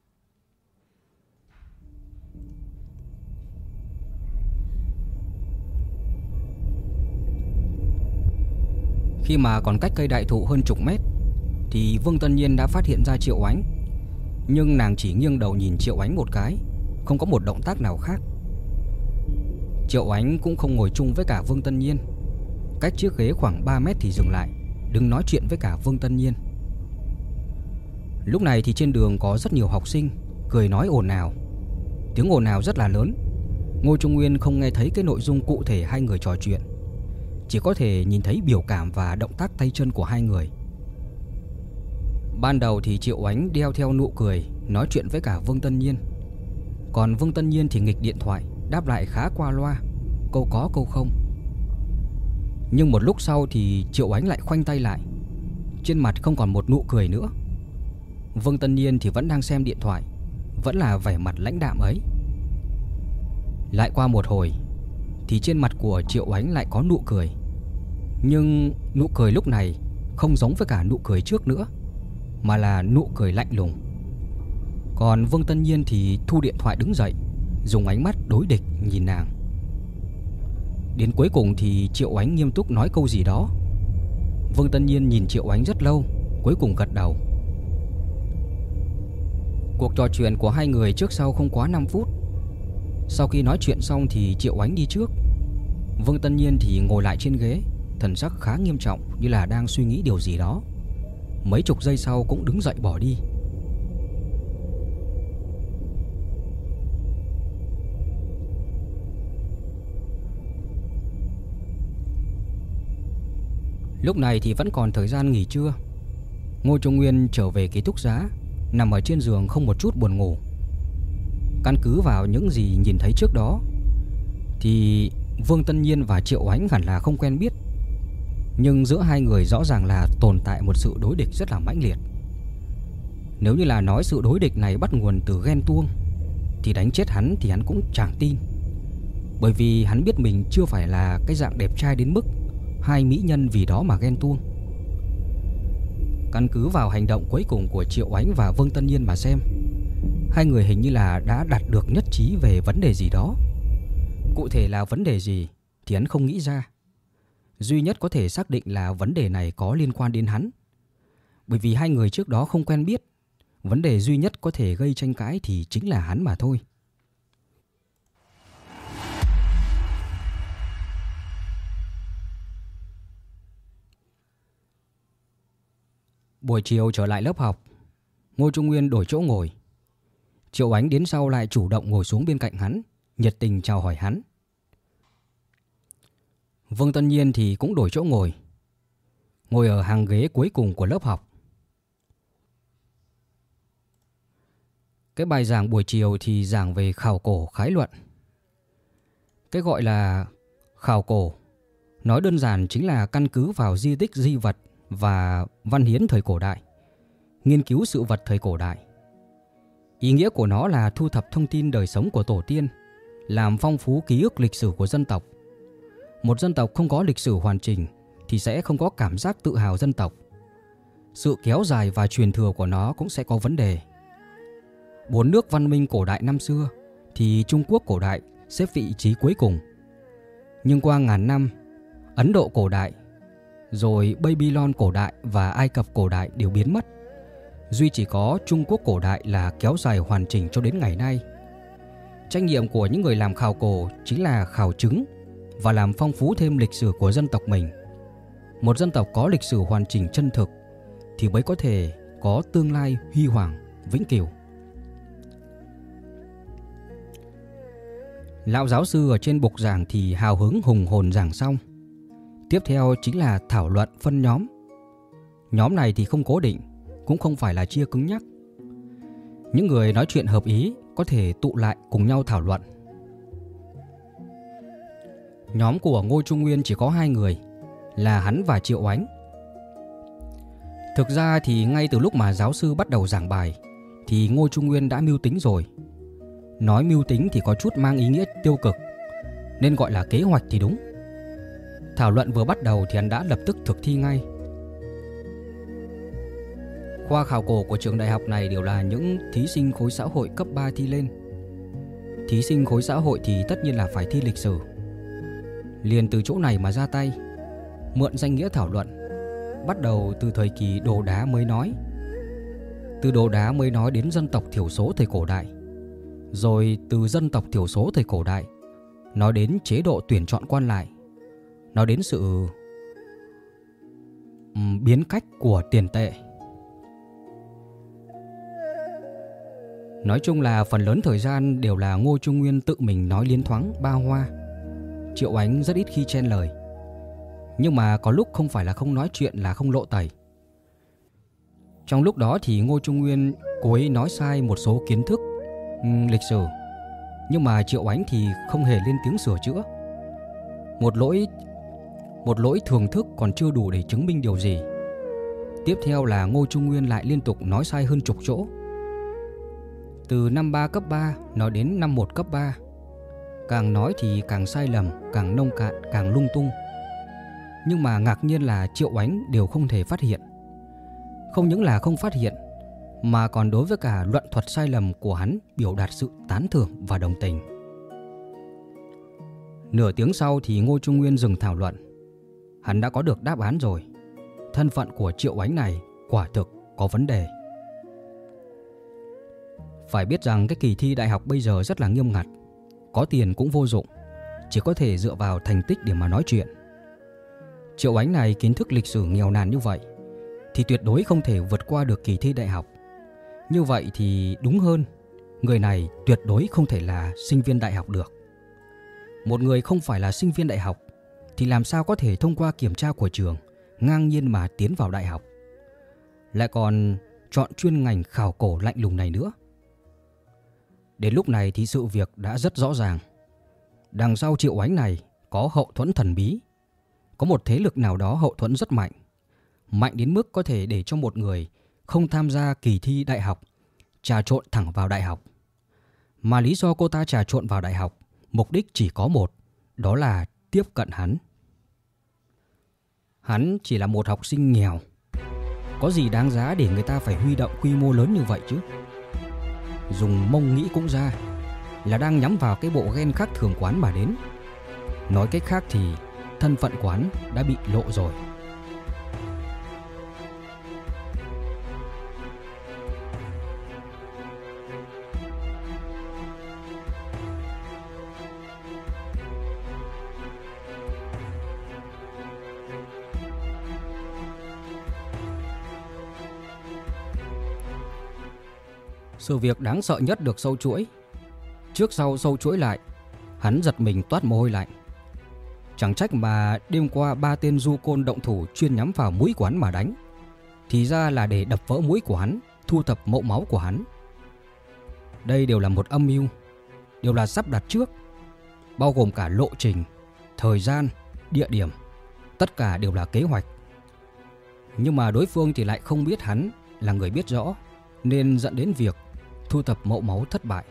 Khi mà còn cách cây đại thụ hơn chục mét thì Vương Tân Nhiên đã phát hiện ra Triệu Ánh. Nhưng nàng chỉ nghiêng đầu nhìn Triệu Ánh một cái, không có một động tác nào khác. Triệu Ánh cũng không ngồi chung với cả Vương Tân Nhiên, cách chiếc ghế khoảng 3 mét thì dừng lại, đứng nói chuyện với cả Vương Tân Nhiên. Lúc này thì trên đường có rất nhiều học sinh cười nói ồn ào. Tiếng ồn ào rất là lớn. Ngô Trung Nguyên không nghe thấy cái nội dung cụ thể hai người trò chuyện, chỉ có thể nhìn thấy biểu cảm và động tác tay chân của hai người. Ban đầu thì Triệu Ánh đeo theo nụ cười nói chuyện với cả Vương Tân Nhiên, còn Vương Tân Nhiên thì nghịch điện thoại, đáp lại khá qua loa, câu có câu không. Nhưng một lúc sau thì Triệu Ánh lại khoanh tay lại, trên mặt không còn một nụ cười nữa. Vương Tân Nhiên thì vẫn đang xem điện thoại, vẫn là vẻ mặt lãnh đạm ấy. Lại qua một hồi thì trên mặt của Triệu Ánh lại có nụ cười, nhưng nụ cười lúc này không giống với cả nụ cười trước nữa, mà là nụ cười lạnh lùng. Còn Vương Tân Nhiên thì thu điện thoại đứng dậy, dùng ánh mắt đối địch nhìn nàng. Đến cuối cùng thì Triệu Ánh nghiêm túc nói câu gì đó. Vương Tân Nhiên nhìn Triệu Ánh rất lâu, cuối cùng gật đầu. Cuộc trò chuyện của hai người trước sau không quá 5 phút. Sau khi nói chuyện xong thì Triệu Ánh đi trước. Vương Tân Nhiên thì ngồi lại trên ghế, thần sắc khá nghiêm trọng, như là đang suy nghĩ điều gì đó. Mấy chục giây sau cũng đứng dậy bỏ đi. Lúc này thì vẫn còn thời gian nghỉ trưa. Ngô Trung Nguyên trở về ký túc xá, nằm ở trên giường không một chút buồn ngủ. Căn cứ vào những gì nhìn thấy trước đó thì Vương Tân Nhiên và Triệu Ánh hẳn là không quen biết, nhưng giữa hai người rõ ràng là tồn tại một sự đối địch rất là mãnh liệt. Nếu như là nói sự đối địch này bắt nguồn từ ghen tuông thì đánh chết hắn thì hắn cũng chẳng tin, bởi vì hắn biết mình chưa phải là cái dạng đẹp trai đến mức hai mỹ nhân vì đó mà ghen tuông. Căn cứ vào hành động cuối cùng của Triệu Ánh và Vương Tân Nhiên mà xem, hai người hình như là đã đạt được nhất trí về vấn đề gì đó. Cụ thể là vấn đề gì thì hắn không nghĩ ra. Duy nhất có thể xác định là vấn đề này có liên quan đến hắn, bởi vì hai người trước đó không quen biết, Vấn đề duy nhất có thể gây tranh cãi thì chính là hắn mà thôi. Buổi chiều trở lại lớp học, Ngô Trung Nguyên đổi chỗ ngồi. Triệu Ánh đến sau lại chủ động ngồi xuống bên cạnh hắn, nhiệt tình chào hỏi hắn. Vương Tân Nhiên thì cũng đổi chỗ ngồi ở hàng ghế cuối cùng của lớp học. Cái bài giảng buổi chiều thì giảng về khảo cổ khái luận. Cái gọi là khảo cổ, nói đơn giản chính là căn cứ vào di tích di vật và văn hiến thời cổ đại, nghiên cứu sự vật thời cổ đại. Ý nghĩa của nó là thu thập thông tin đời sống của tổ tiên, làm phong phú ký ức lịch sử của dân tộc. Một dân tộc không có lịch sử hoàn chỉnh thì sẽ không có cảm giác tự hào dân tộc. Sự kéo dài và truyền thừa của nó cũng sẽ có vấn đề. 4 nước văn minh cổ đại năm xưa thì Trung Quốc cổ đại xếp vị trí cuối cùng. Nhưng qua ngàn năm, Ấn Độ cổ đại, rồi Babylon cổ đại và Ai Cập cổ đại đều biến mất. Duy chỉ có Trung Quốc cổ đại là kéo dài hoàn chỉnh cho đến ngày nay. Trách nhiệm của những người làm khảo cổ chính là khảo chứng và làm phong phú thêm lịch sử của dân tộc mình. Một dân tộc có lịch sử hoàn chỉnh chân thực thì mới có thể có tương lai huy hoàng, vĩnh cửu. Lão giáo sư ở trên bục giảng thì hào hứng hùng hồn giảng xong. Tiếp theo chính là thảo luận phân nhóm. Nhóm này thì không cố định, cũng không phải là chia cứng nhắc. Những người nói chuyện hợp ý có thể tụ lại cùng nhau thảo luận. Nhóm của Ngô Trung Nguyên chỉ có 2 người, là hắn và Triệu Ánh. Thực ra thì ngay từ lúc mà giáo sư bắt đầu giảng bài thì Ngô Trung Nguyên đã mưu tính rồi. Nói mưu tính thì có chút mang ý nghĩa tiêu cực, nên gọi là kế hoạch thì đúng. Thảo luận vừa bắt đầu thì hắn đã lập tức thực thi ngay. Khoa khảo cổ của trường đại học này đều là những thí sinh khối xã hội cấp 3 thi lên. Thí sinh khối xã hội thì tất nhiên là phải thi lịch sử. Liền từ chỗ này mà ra tay, mượn danh nghĩa thảo luận, bắt đầu từ thời kỳ Đồ Đá mới nói. Từ Đồ Đá mới nói đến dân tộc thiểu số thời cổ đại. Rồi từ dân tộc thiểu số thời cổ đại nói đến chế độ tuyển chọn quan lại, nói đến sự biến cách của tiền tệ. Nói chung là phần lớn thời gian đều là Ngô Trung Nguyên tự mình nói liến thoáng ba hoa. Triệu Ánh rất ít khi chen lời. Nhưng mà có lúc không phải là không nói chuyện là không lộ tẩy. Trong lúc đó thì Ngô Trung Nguyên cố ý nói sai một số kiến thức lịch sử, nhưng mà Triệu Ánh thì không hề lên tiếng sửa chữa. Một lỗi thường thức còn chưa đủ để chứng minh điều gì. Tiếp theo là Ngô Trung Nguyên lại liên tục nói sai hơn chục chỗ. Từ năm 3 cấp 3 nói đến năm 1 cấp 3. Càng nói thì càng sai lầm, càng nông cạn, càng lung tung. Nhưng mà ngạc nhiên là Triệu Ánh đều không thể phát hiện. Không những là không phát hiện, mà còn đối với cả luận thuật sai lầm của hắn biểu đạt sự tán thưởng và đồng tình. Nửa tiếng sau thì Ngô Trung Nguyên dừng thảo luận. Hắn đã có được đáp án rồi. Thân phận của Triệu Ánh này quả thực có vấn đề. Phải biết rằng cái kỳ thi đại học bây giờ rất là nghiêm ngặt. Có tiền cũng vô dụng, chỉ có thể dựa vào thành tích để mà nói chuyện. Triệu Ánh này kiến thức lịch sử nghèo nàn như vậy thì tuyệt đối không thể vượt qua được kỳ thi đại học. Như vậy thì đúng hơn, người này tuyệt đối không thể là sinh viên đại học được. Một người không phải là sinh viên đại học thì làm sao có thể thông qua kiểm tra của trường ngang nhiên mà tiến vào đại học, lại còn chọn chuyên ngành khảo cổ lạnh lùng này nữa. Đến lúc này thì sự việc đã rất rõ ràng. Đằng sau Triệu Ánh này có hậu thuẫn thần bí. Có một thế lực nào đó hậu thuẫn rất mạnh. Mạnh đến mức có thể để cho một người không tham gia kỳ thi đại học trà trộn thẳng vào đại học. Mà lý do cô ta trà trộn vào đại học, mục đích chỉ có một, đó là tiếp cận hắn. Hắn chỉ là một học sinh nghèo. Có gì đáng giá để người ta phải huy động quy mô lớn như vậy chứ? Dùng mông nghĩ cũng ra là đang nhắm vào cái bộ ghen khác thường quán mà đến. Nói cách khác thì thân phận của hắn đã bị lộ rồi. Sự việc đáng sợ nhất được sâu chuỗi. Trước sau sâu chuỗi lại, hắn giật mình toát mồ hôi lạnh. Chẳng trách mà đêm qua 3 tên du côn động thủ chuyên nhắm vào mũi của hắn mà đánh. Thì ra là để đập vỡ mũi của hắn, thu thập mẫu máu của hắn. Đây đều là một âm mưu, đều là sắp đặt trước, bao gồm cả lộ trình, thời gian, địa điểm. Tất cả đều là kế hoạch. Nhưng mà đối phương thì lại không biết hắn là người biết rõ, nên dẫn đến việc thu thập mẫu máu thất bại.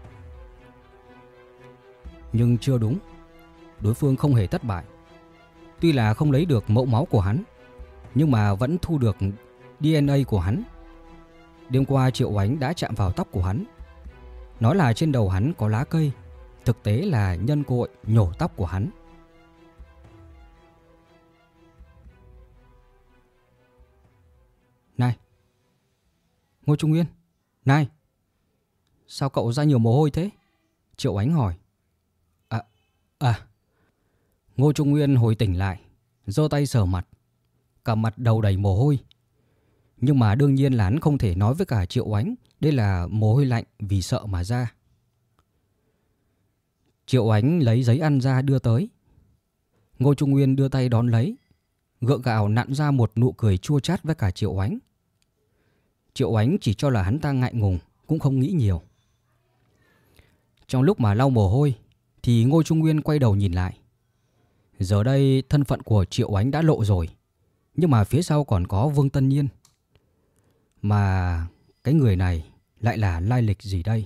Nhưng chưa đúng, đối phương không hề thất bại. Tuy là không lấy được mẫu máu của hắn, nhưng mà vẫn thu được DNA của hắn. Đêm qua Triệu Oánh đã chạm vào tóc của hắn, nói là trên đầu hắn có lá cây, thực tế là nhân cội nhổ tóc của hắn. Này, Ngô Trung Nguyên, này, sao cậu ra nhiều mồ hôi thế? Triệu Oánh hỏi. Ngô Trung Nguyên hồi tỉnh lại, giơ tay sờ mặt, cả mặt đầu đầy mồ hôi. Nhưng mà đương nhiên là hắn không thể nói với cả Triệu Oánh đây là mồ hôi lạnh vì sợ mà ra. Triệu Oánh lấy giấy ăn ra đưa tới. Ngô Trung Nguyên đưa tay đón lấy, gượng gạo nặn ra một nụ cười chua chát với cả Triệu Oánh. Triệu Oánh chỉ cho là hắn ta ngại ngùng, cũng không nghĩ nhiều. Trong lúc mà lau mồ hôi thì Ngô Trung Nguyên quay đầu nhìn lại. Giờ đây thân phận của Triệu Oánh đã lộ rồi, nhưng mà phía sau còn có Vương Tân Nhiên. Mà cái người này lại là lai lịch gì đây?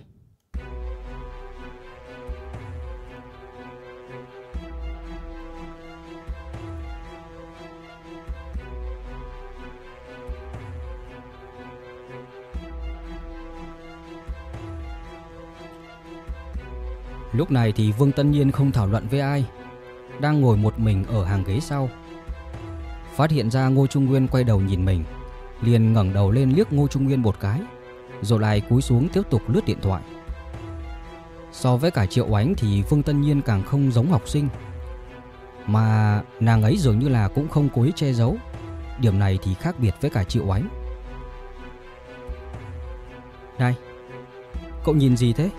Lúc này thì Vương Tân Nhiên không thảo luận với ai, đang ngồi một mình ở hàng ghế sau. Phát hiện ra Ngô Trung Nguyên quay đầu nhìn mình, liền ngẩng đầu lên liếc Ngô Trung Nguyên một cái, rồi lại cúi xuống tiếp tục lướt điện thoại. So với cả Triệu Oánh thì Vương Tân Nhiên càng không giống học sinh, mà nàng ấy dường như là cũng không cố ý che giấu. Điểm này thì khác biệt với cả Triệu Oánh. Này, cậu nhìn gì thế?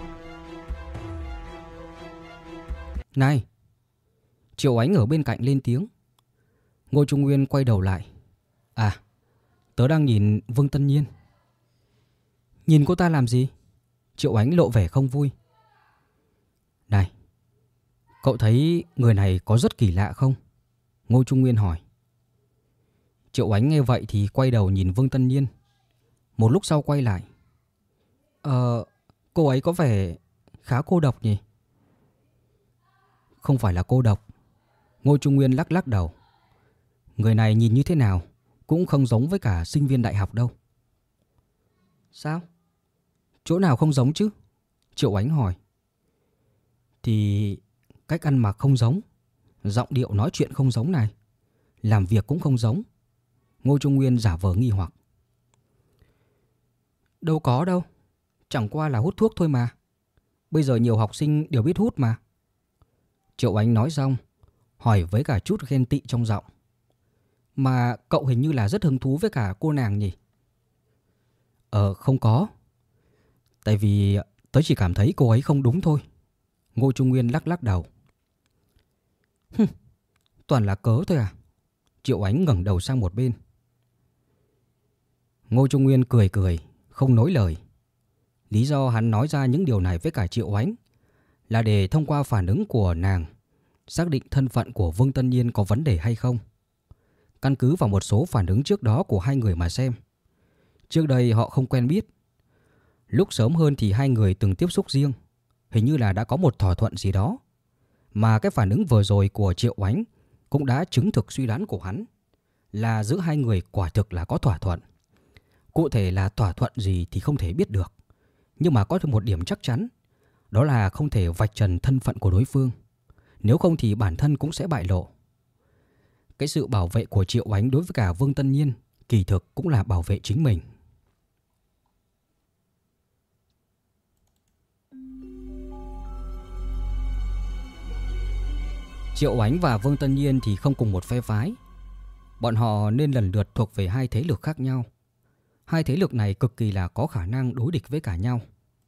Này! Triệu Oánh ở bên cạnh lên tiếng. Ngô Trung Nguyên quay đầu lại. À, tớ đang nhìn Vương Tân Nhiên. Nhìn cô ta làm gì? Triệu Oánh lộ vẻ không vui. Này, cậu thấy người này có rất kỳ lạ không? Ngô Trung Nguyên hỏi. Triệu Oánh nghe vậy thì quay đầu nhìn Vương Tân Nhiên. Một lúc sau quay lại. Cô ấy có vẻ khá cô độc nhỉ? Không phải là cô độc. Ngô Trung Nguyên lắc lắc đầu. Người này nhìn như thế nào cũng không giống với cả sinh viên đại học đâu. Sao? Chỗ nào không giống chứ? Triệu Oánh hỏi. Thì cách ăn mặc không giống, giọng điệu nói chuyện không giống này, làm việc cũng không giống. Ngô Trung Nguyên giả vờ nghi hoặc. Đâu có đâu, chẳng qua là hút thuốc thôi mà. Bây giờ nhiều học sinh đều biết hút mà. Triệu Oánh nói xong, hỏi với cả chút ghen tị trong giọng. Mà cậu hình như là rất hứng thú với cả cô nàng nhỉ? Không có. Tại vì tớ chỉ cảm thấy cô ấy không đúng thôi. Ngô Trung Nguyên lắc lắc đầu. Toàn là cớ thôi à? Triệu Oánh ngẩng đầu sang một bên. Ngô Trung Nguyên cười cười, không nói lời. Lý do hắn nói ra những điều này với cả Triệu Oánh là để thông qua phản ứng của nàng xác định thân phận của Vương Tân Nhiên có vấn đề hay không. Căn cứ vào một số phản ứng trước đó của hai người mà xem. Trước đây họ không quen biết. Lúc sớm hơn thì hai người từng tiếp xúc riêng. Hình như là đã có một thỏa thuận gì đó. Mà cái phản ứng vừa rồi của Triệu Oánh cũng đã chứng thực suy đoán của hắn là giữa hai người quả thực là có thỏa thuận. Cụ thể là thỏa thuận gì thì không thể biết được. Nhưng mà có một điểm chắc chắn, đó là không thể vạch trần thân phận của đối phương. Nếu không thì bản thân cũng sẽ bại lộ. Cái sự bảo vệ của Triệu Oánh đối với cả Vương Tân Nhiên kỳ thực cũng là bảo vệ chính mình. Triệu Oánh và Vương Tân Nhiên thì không cùng một phe phái. Bọn họ nên lần lượt thuộc về hai thế lực khác nhau. Hai thế lực này cực kỳ là có khả năng đối địch với cả nhau.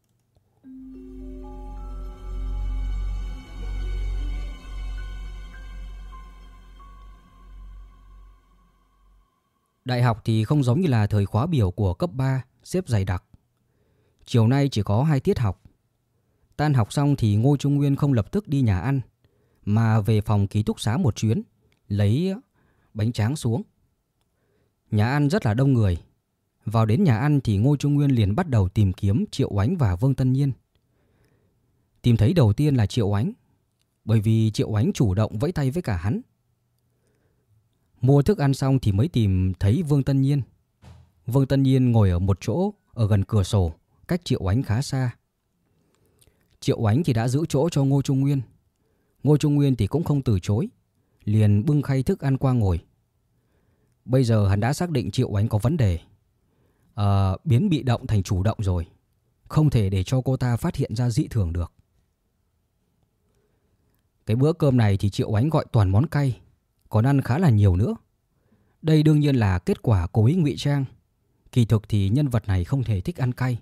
Đại học thì không giống như là thời khóa biểu của cấp 3 xếp dày đặc. Chiều nay chỉ có 2 tiết học. Tan học xong thì Ngô Trung Nguyên không lập tức đi nhà ăn, mà về phòng ký túc xá một chuyến, lấy bánh tráng xuống. Nhà ăn rất là đông người. Vào đến nhà ăn thì Ngô Trung Nguyên liền bắt đầu tìm kiếm Triệu Ánh và Vương Tân Nhiên. Tìm thấy đầu tiên là Triệu Ánh, bởi vì Triệu Ánh chủ động vẫy tay với cả hắn. Mua thức ăn xong thì mới tìm thấy Vương Tân Nhiên. Vương Tân Nhiên ngồi ở một chỗ ở gần cửa sổ, cách Triệu Ánh khá xa. Triệu Ánh thì đã giữ chỗ cho Ngô Trung Nguyên. Ngô Trung Nguyên thì cũng không từ chối, liền bưng khay thức ăn qua ngồi. Bây giờ hắn đã xác định Triệu Ánh có vấn đề, biến bị động thành chủ động rồi, không thể để cho cô ta phát hiện ra dị thường được. Cái bữa cơm này thì Triệu Ánh gọi toàn món cay, còn ăn khá là nhiều nữa. Đây đương nhiên là kết quả cố ý ngụy trang. Kỳ thực thì nhân vật này không thể thích ăn cay.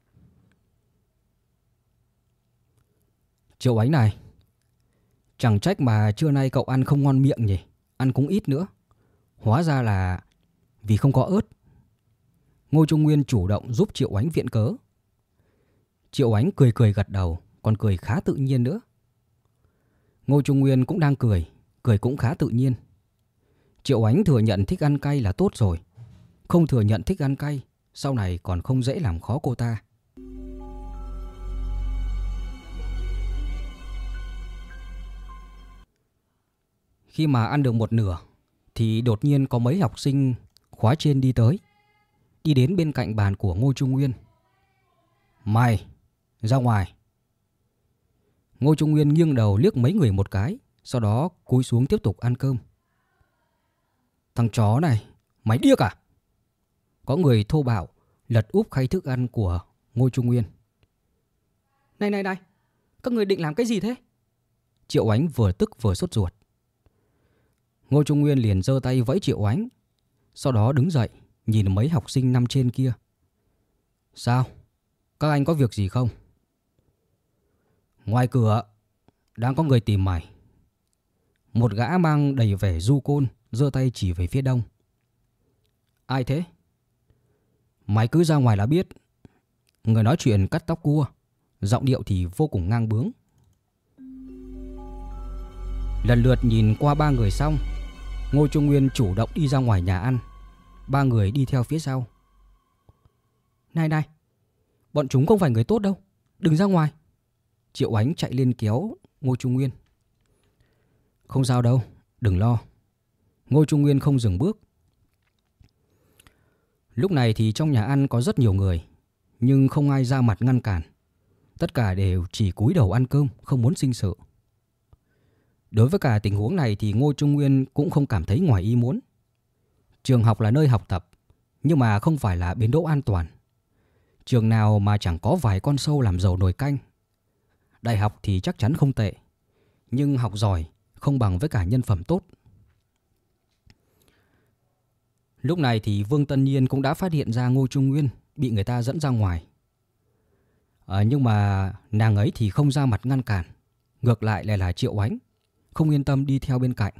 Triệu Ánh này, chẳng trách mà trưa nay cậu ăn không ngon miệng nhỉ, ăn cũng ít nữa. Hóa ra là vì không có ớt. Ngô Trung Nguyên chủ động giúp Triệu Ánh viện cớ. Triệu Ánh cười cười gật đầu, còn cười khá tự nhiên nữa. Ngô Trung Nguyên cũng đang cười, cười cũng khá tự nhiên. Triệu Ánh thừa nhận thích ăn cay là tốt rồi. Không thừa nhận thích ăn cay, sau này còn không dễ làm khó cô ta. Khi mà ăn được một nửa thì đột nhiên có mấy học sinh khóa trên đi tới, đi đến bên cạnh bàn của Ngô Trung Nguyên. Mày, ra ngoài. Ngô Trung Nguyên nghiêng đầu liếc mấy người một cái, sau đó cúi xuống tiếp tục ăn cơm. Thằng chó này, mày điếc à? Có người thô bạo lật úp khay thức ăn của Ngô Trung Nguyên. Này, các người định làm cái gì thế? Triệu Ánh vừa tức vừa sốt ruột. Ngô Trung Nguyên liền giơ tay vẫy Triệu Ánh, sau đó đứng dậy nhìn mấy học sinh nằm trên kia. Sao? Các anh có việc gì không? Ngoài cửa đang có người tìm mày. Một gã mang đầy vẻ du côn giơ tay chỉ về phía đông. Ai thế? Mày cứ ra ngoài là biết. Người nói chuyện cắt tóc cua, giọng điệu thì vô cùng ngang bướng. Lần lượt nhìn qua ba người xong, Ngô Trung Nguyên chủ động đi ra ngoài nhà ăn. Ba người đi theo phía sau. Này, bọn chúng không phải người tốt đâu, đừng ra ngoài. Triệu Ánh chạy lên kéo Ngô Trung Nguyên. Không sao đâu, đừng lo. Ngô Trung Nguyên không dừng bước. Lúc này thì trong nhà ăn có rất nhiều người, nhưng không ai ra mặt ngăn cản. Tất cả đều chỉ cúi đầu ăn cơm, không muốn sinh sự. Đối với cả tình huống này thì Ngô Trung Nguyên cũng không cảm thấy ngoài ý muốn. Trường học là nơi học tập, nhưng mà không phải là bến đỗ an toàn. Trường nào mà chẳng có vài con sâu làm dầu nồi canh. Đại học thì chắc chắn không tệ, nhưng học giỏi không bằng với cả nhân phẩm tốt. Lúc này thì Vương Tân Nhiên cũng đã phát hiện ra Ngô Trung Nguyên bị người ta dẫn ra ngoài. Nhưng mà nàng ấy thì không ra mặt ngăn cản. Ngược lại là Triệu Ánh, không yên tâm đi theo bên cạnh.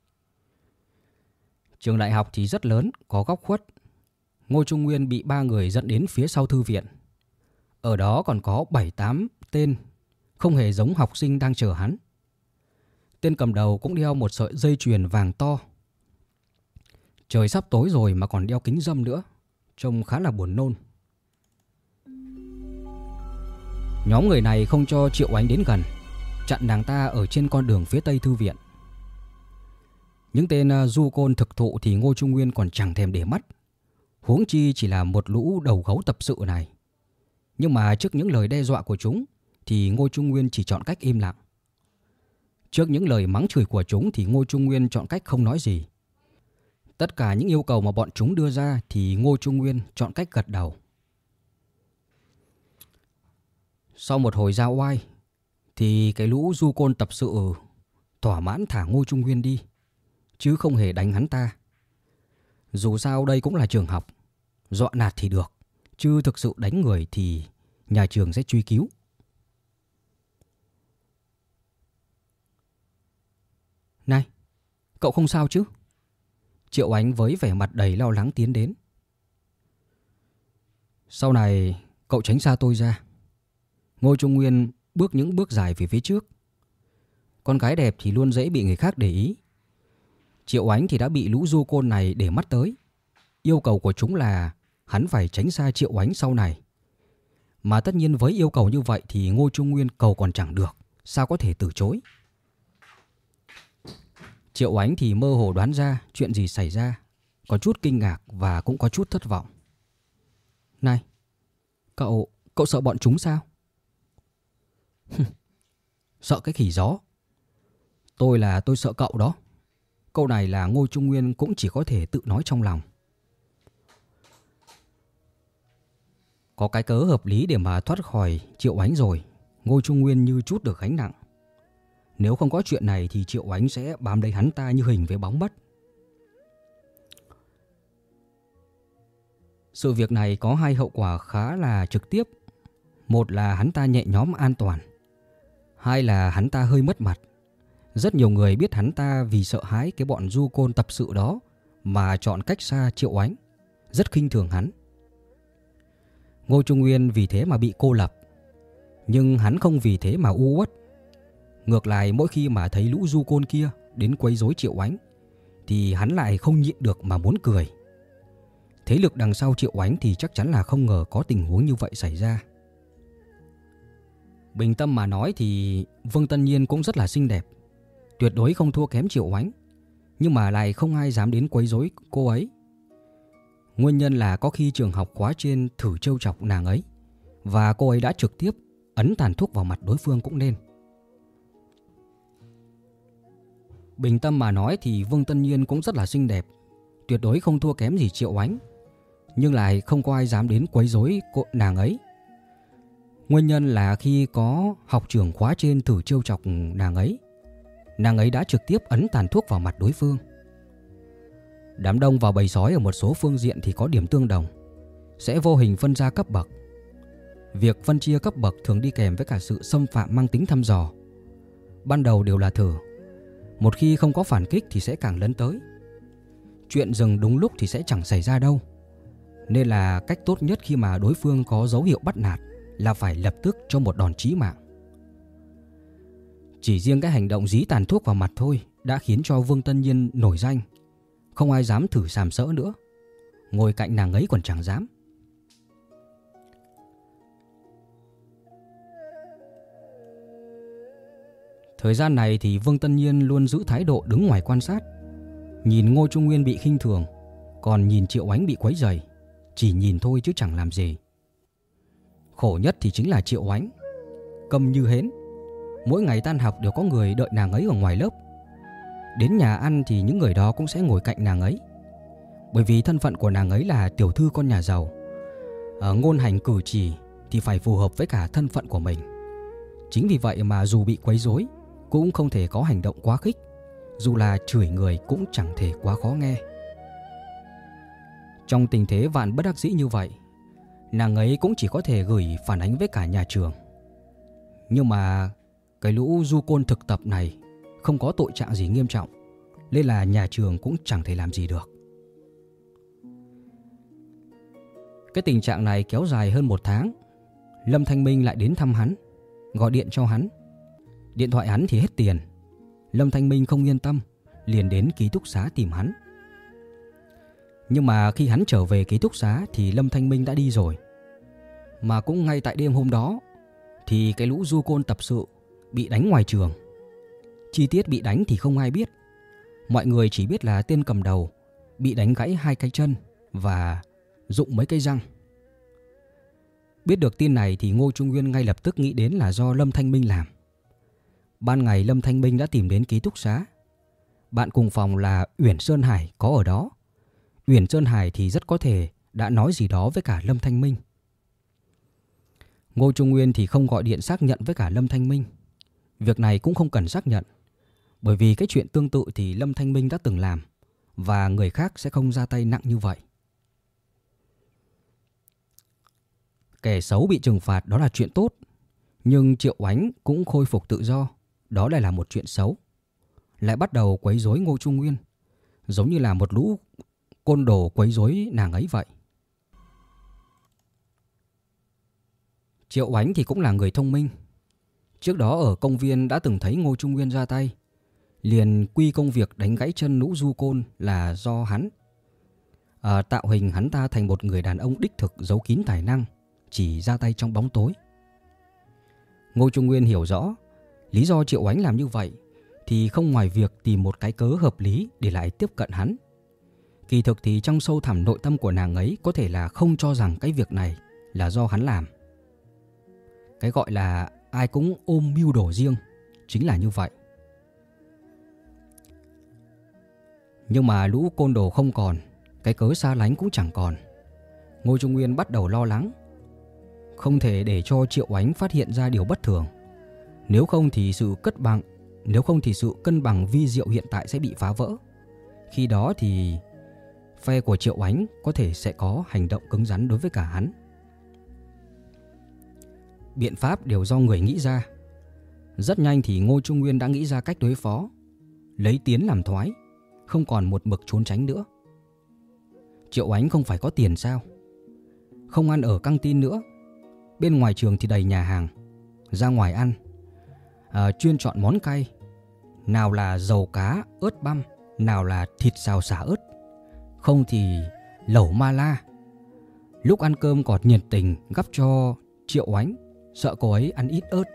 Trường đại học thì rất lớn, có góc khuất. Ngô Trung Nguyên bị ba người dẫn đến phía sau thư viện. Ở đó còn có 7-8 tên, không hề giống học sinh đang chờ hắn. Tên cầm đầu cũng đeo một sợi dây chuyền vàng to. Trời sắp tối rồi mà còn đeo kính râm nữa, trông khá là buồn nôn. Nhóm người này không cho Triệu Ánh đến gần, chặn nàng ta ở trên con đường phía tây thư viện. Những tên du côn thực thụ thì Ngô Trung Nguyên còn chẳng thèm để mắt, huống chi chỉ là một lũ đầu gấu tập sự này. Nhưng mà trước những lời đe dọa của chúng thì Ngô Trung Nguyên chỉ chọn cách im lặng. Trước những lời mắng chửi của chúng thì Ngô Trung Nguyên chọn cách không nói gì. Tất cả những yêu cầu mà bọn chúng đưa ra thì Ngô Trung Nguyên chọn cách gật đầu. Sau một hồi giao oai thì cái lũ du côn tập sự thỏa mãn thả Ngô Trung Nguyên đi, chứ không hề đánh hắn ta. Dù sao đây cũng là trường học, Dọa nạt thì được, chứ thực sự đánh người thì nhà trường sẽ truy cứu. Này, cậu không sao chứ? Triệu Ánh với vẻ mặt đầy lo lắng tiến đến. Sau này cậu tránh xa tôi ra. Ngô Trung Nguyên bước những bước dài về phía trước. Con gái đẹp thì luôn dễ bị người khác để ý. Triệu Ánh thì đã bị lũ du côn này để mắt tới. Yêu cầu của chúng là hắn phải tránh xa Triệu Ánh sau này. Mà tất nhiên với yêu cầu như vậy thì Ngô Trung Nguyên cầu còn chẳng được, sao có thể từ chối. Triệu Ánh thì mơ hồ đoán ra chuyện gì xảy ra, có chút kinh ngạc và cũng có chút thất vọng. Này, cậu sợ bọn chúng sao? Sợ cái khỉ gió. Tôi sợ cậu đó. Câu này là Ngô Trung Nguyên cũng chỉ có thể tự nói trong lòng. Có cái cớ hợp lý để mà thoát khỏi Triệu Ánh rồi, Ngô Trung Nguyên như chút được gánh nặng. Nếu không có chuyện này thì Triệu Ánh sẽ bám lấy hắn ta như hình với bóng mất. Sự việc này có hai hậu quả khá là trực tiếp. Một là hắn ta nhẹ nhõm an toàn. Hai là hắn ta hơi mất mặt. Rất nhiều người biết hắn ta vì sợ hãi cái bọn du côn tập sự đó mà chọn cách xa Triệu Ánh, rất khinh thường hắn. Ngô Trung Nguyên vì thế mà bị cô lập. Nhưng hắn không vì thế mà u uất. Ngược lại, mỗi khi mà thấy lũ du côn kia đến quấy rối Triệu Ánh thì hắn lại không nhịn được mà muốn cười. Thế lực đằng sau Triệu Ánh thì chắc chắn là không ngờ có tình huống như vậy xảy ra. Bình tâm mà nói thì Vương Tân Nhiên cũng rất là xinh đẹp, tuyệt đối không thua kém Triệu Ánh, nhưng mà lại không ai dám đến quấy rối cô ấy. Nguyên nhân là có khi trường học khóa trên thử trêu chọc nàng ấy, và cô ấy đã trực tiếp ấn tàn thuốc vào mặt đối phương cũng nên. Bình tâm mà nói thì Vương Tân Nhiên cũng rất là xinh đẹp, tuyệt đối không thua kém gì Triệu Ánh, nhưng lại không có ai dám đến quấy rối nàng ấy. Nguyên nhân là khi có học trưởng khóa trên thử trêu chọc nàng ấy đã trực tiếp ấn tàn thuốc vào mặt đối phương. Đám đông và bầy sói ở một số phương diện thì có điểm tương đồng, sẽ vô hình phân ra cấp bậc. Việc phân chia cấp bậc thường đi kèm với cả sự xâm phạm mang tính thăm dò. Ban đầu đều là thử, một khi không có phản kích thì sẽ càng lấn tới. Chuyện dừng đúng lúc thì sẽ chẳng xảy ra đâu. Nên là cách tốt nhất khi mà đối phương có dấu hiệu bắt nạt là phải lập tức cho một đòn chí mạng. Chỉ riêng cái hành động dí tàn thuốc vào mặt thôi đã khiến cho Vương Tân Nhiên nổi danh. Không ai dám thử sàm sỡ nữa. Ngồi cạnh nàng ấy còn chẳng dám. Thời gian này thì Vương Tân Nhiên luôn giữ thái độ đứng ngoài quan sát. Nhìn Ngô Trung Nguyên bị khinh thường, còn nhìn Triệu Ánh bị quấy rầy. Chỉ nhìn thôi chứ chẳng làm gì. Khổ nhất thì chính là Triệu Ánh, câm như hến. Mỗi ngày tan học đều có người đợi nàng ấy ở ngoài lớp. Đến nhà ăn thì những người đó cũng sẽ ngồi cạnh nàng ấy. Bởi vì thân phận của nàng ấy là tiểu thư con nhà giàu, ngôn hành cử chỉ thì phải phù hợp với cả thân phận của mình. Chính vì vậy mà dù bị quấy rối cũng không thể có hành động quá khích, dù là chửi người cũng chẳng thể quá khó nghe. Trong tình thế vạn bất đắc dĩ như vậy, nàng ấy cũng chỉ có thể gửi phản ánh với cả nhà trường. Nhưng mà cái lũ du côn thực tập này không có tội trạng gì nghiêm trọng, nên là nhà trường cũng chẳng thể làm gì được. Cái tình trạng này kéo dài hơn 1 tháng. Lâm Thanh Minh lại đến thăm hắn, gọi điện cho hắn. Điện thoại hắn thì hết tiền. Lâm Thanh Minh không yên tâm, liền đến ký túc xá tìm hắn. Nhưng mà khi hắn trở về ký túc xá thì Lâm Thanh Minh đã đi rồi. Mà cũng ngay tại đêm hôm đó thì cái lũ du côn tập sự bị đánh ngoài trường. Chi tiết bị đánh thì không ai biết. Mọi người chỉ biết là tên cầm đầu bị đánh gãy 2 cái chân và rụng mấy cây răng. Biết được tin này thì Ngô Trung Nguyên ngay lập tức nghĩ đến là do Lâm Thanh Minh làm. Ban ngày Lâm Thanh Minh đã tìm đến ký túc xá. Bạn cùng phòng là Uyển Sơn Hải có ở đó. Uyển Sơn Hải thì rất có thể đã nói gì đó với cả Lâm Thanh Minh. Ngô Trung Nguyên thì không gọi điện xác nhận với cả Lâm Thanh Minh. Việc này cũng không cần xác nhận, bởi vì cái chuyện tương tự thì Lâm Thanh Minh đã từng làm, và người khác sẽ không ra tay nặng như vậy. Kẻ xấu bị trừng phạt đó là chuyện tốt, nhưng Triệu Oánh cũng khôi phục tự do, đó lại là một chuyện xấu. Lại bắt đầu quấy rối Ngô Trung Nguyên, giống như là một lũ côn đồ quấy rối nàng ấy vậy. Triệu Oánh thì cũng là người thông minh. Trước đó ở công viên đã từng thấy Ngô Trung Nguyên ra tay, liền quy công việc đánh gãy chân lũ du côn là do hắn. Tạo hình hắn ta thành một người đàn ông đích thực giấu kín tài năng, chỉ ra tay trong bóng tối. Ngô Trung Nguyên hiểu rõ lý do Triệu Oánh làm như vậy thì không ngoài việc tìm một cái cớ hợp lý để lại tiếp cận hắn. Kỳ thực thì trong sâu thẳm nội tâm của nàng ấy có thể là không cho rằng cái việc này là do hắn làm. Cái gọi là ai cũng ôm mưu đồ riêng chính là như vậy. Nhưng mà lũ côn đồ không còn, cái cớ xa lánh cũng chẳng còn. Ngô Trung Nguyên bắt đầu lo lắng, không thể để cho Triệu Oánh phát hiện ra điều bất thường. Nếu không thì sự cân bằng vi diệu hiện tại sẽ bị phá vỡ. Khi đó thì phe của Triệu Oánh có thể sẽ có hành động cứng rắn đối với cả hắn. Biện pháp đều do người nghĩ ra. Rất nhanh thì Ngô Trung Nguyên đã nghĩ ra cách đối phó, lấy tiến làm thoái, không còn một mực trốn tránh nữa. Triệu Oánh không phải có tiền sao? Không ăn ở căng tin nữa. Bên ngoài trường thì đầy nhà hàng, ra ngoài ăn, chuyên chọn món cay. Nào là dầu cá, ớt băm, nào là thịt xào xả ớt, không thì lẩu ma la. Lúc ăn cơm còn nhiệt tình gắp cho Triệu Oánh, sợ cô ấy ăn ít ớt.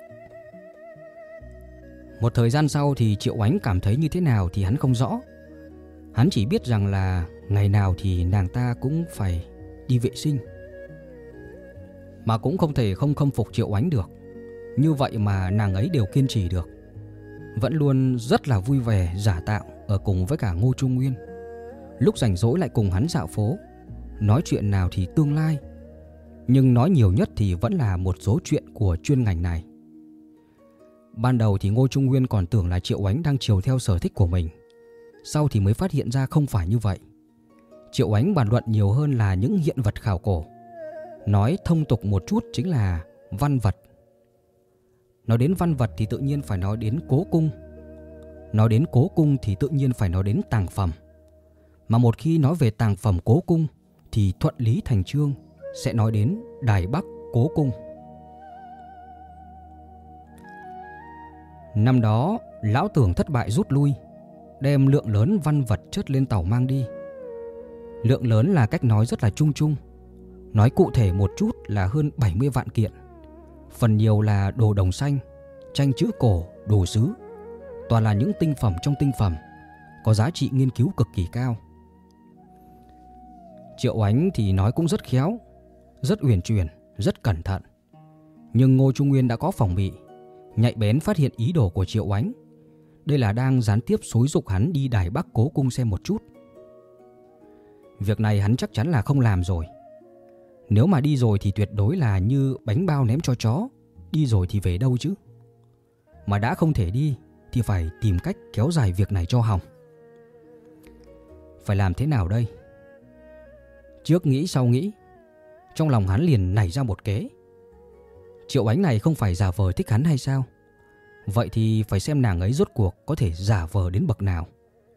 Một thời gian sau thì Triệu Oánh cảm thấy như thế nào thì hắn không rõ. Hắn chỉ biết rằng là ngày nào thì nàng ta cũng phải đi vệ sinh, mà cũng không thể không khâm phục Triệu Oánh được. Như vậy mà nàng ấy đều kiên trì được, vẫn luôn rất là vui vẻ giả tạo ở cùng với cả Ngô Trung Nguyên. Lúc rảnh rỗi lại cùng hắn dạo phố, nói chuyện nào thì tương lai, nhưng nói nhiều nhất thì vẫn là một số chuyện của chuyên ngành này. Ban đầu thì Ngô Trung Nguyên còn tưởng là Triệu Oánh đang chiều theo sở thích của mình, sau thì mới phát hiện ra không phải như vậy. Triệu Oánh bàn luận nhiều hơn là những hiện vật khảo cổ, nói thông tục một chút chính là văn vật. Nói đến văn vật thì tự nhiên phải nói đến cố cung, nói đến cố cung thì tự nhiên phải nói đến tàng phẩm. Mà một khi nói về tàng phẩm cố cung thì thuận lý thành chương sẽ nói đến Đài Bắc Cố Cung. Năm đó lão tưởng thất bại rút lui, đem lượng lớn văn vật chất lên tàu mang đi. Lượng lớn là cách nói rất là chung chung, nói cụ thể một chút là hơn 70 vạn kiện. Phần nhiều là đồ đồng xanh, tranh chữ cổ, đồ sứ, toàn là những tinh phẩm trong tinh phẩm, có giá trị nghiên cứu cực kỳ cao. Triệu Oánh thì nói cũng rất khéo, rất uyển chuyển, rất cẩn thận. Nhưng Ngô Trung Nguyên đã có phòng bị, nhạy bén phát hiện ý đồ của Triệu Oánh. Đây là đang gián tiếp xúi giục hắn đi Đài Bắc Cố Cung xem một chút. Việc này hắn chắc chắn là không làm rồi. Nếu mà đi rồi thì tuyệt đối là như bánh bao ném cho chó, đi rồi thì về đâu chứ. Mà đã không thể đi thì phải tìm cách kéo dài việc này cho hỏng. Phải làm thế nào đây? Trước nghĩ sau nghĩ, trong lòng hắn liền nảy ra một kế. Triệu Oánh này không phải giả vờ thích hắn hay sao? Vậy thì phải xem nàng ấy rốt cuộc có thể giả vờ đến bậc nào.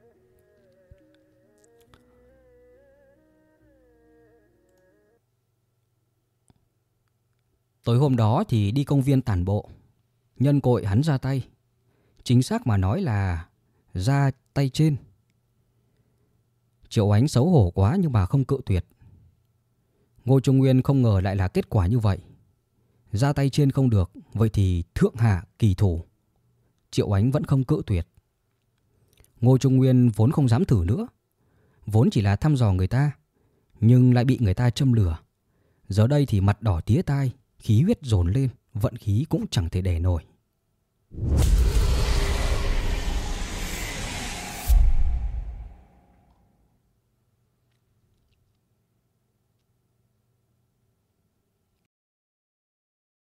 Tối hôm đó thì đi công viên tản bộ, nhân cội hắn ra tay. Chính xác mà nói là ra tay trên. Triệu Oánh xấu hổ quá nhưng mà không cự tuyệt. Ngô Trung Nguyên không ngờ lại là kết quả như vậy. Ra tay trên không được, vậy thì thượng hạ kỳ thủ. Triệu Oánh vẫn không cự tuyệt. Ngô Trung Nguyên vốn không dám thử nữa, vốn chỉ là thăm dò người ta, nhưng lại bị người ta châm lửa. Giờ đây thì mặt đỏ tía tai, khí huyết dồn lên, vận khí cũng chẳng thể đè nổi.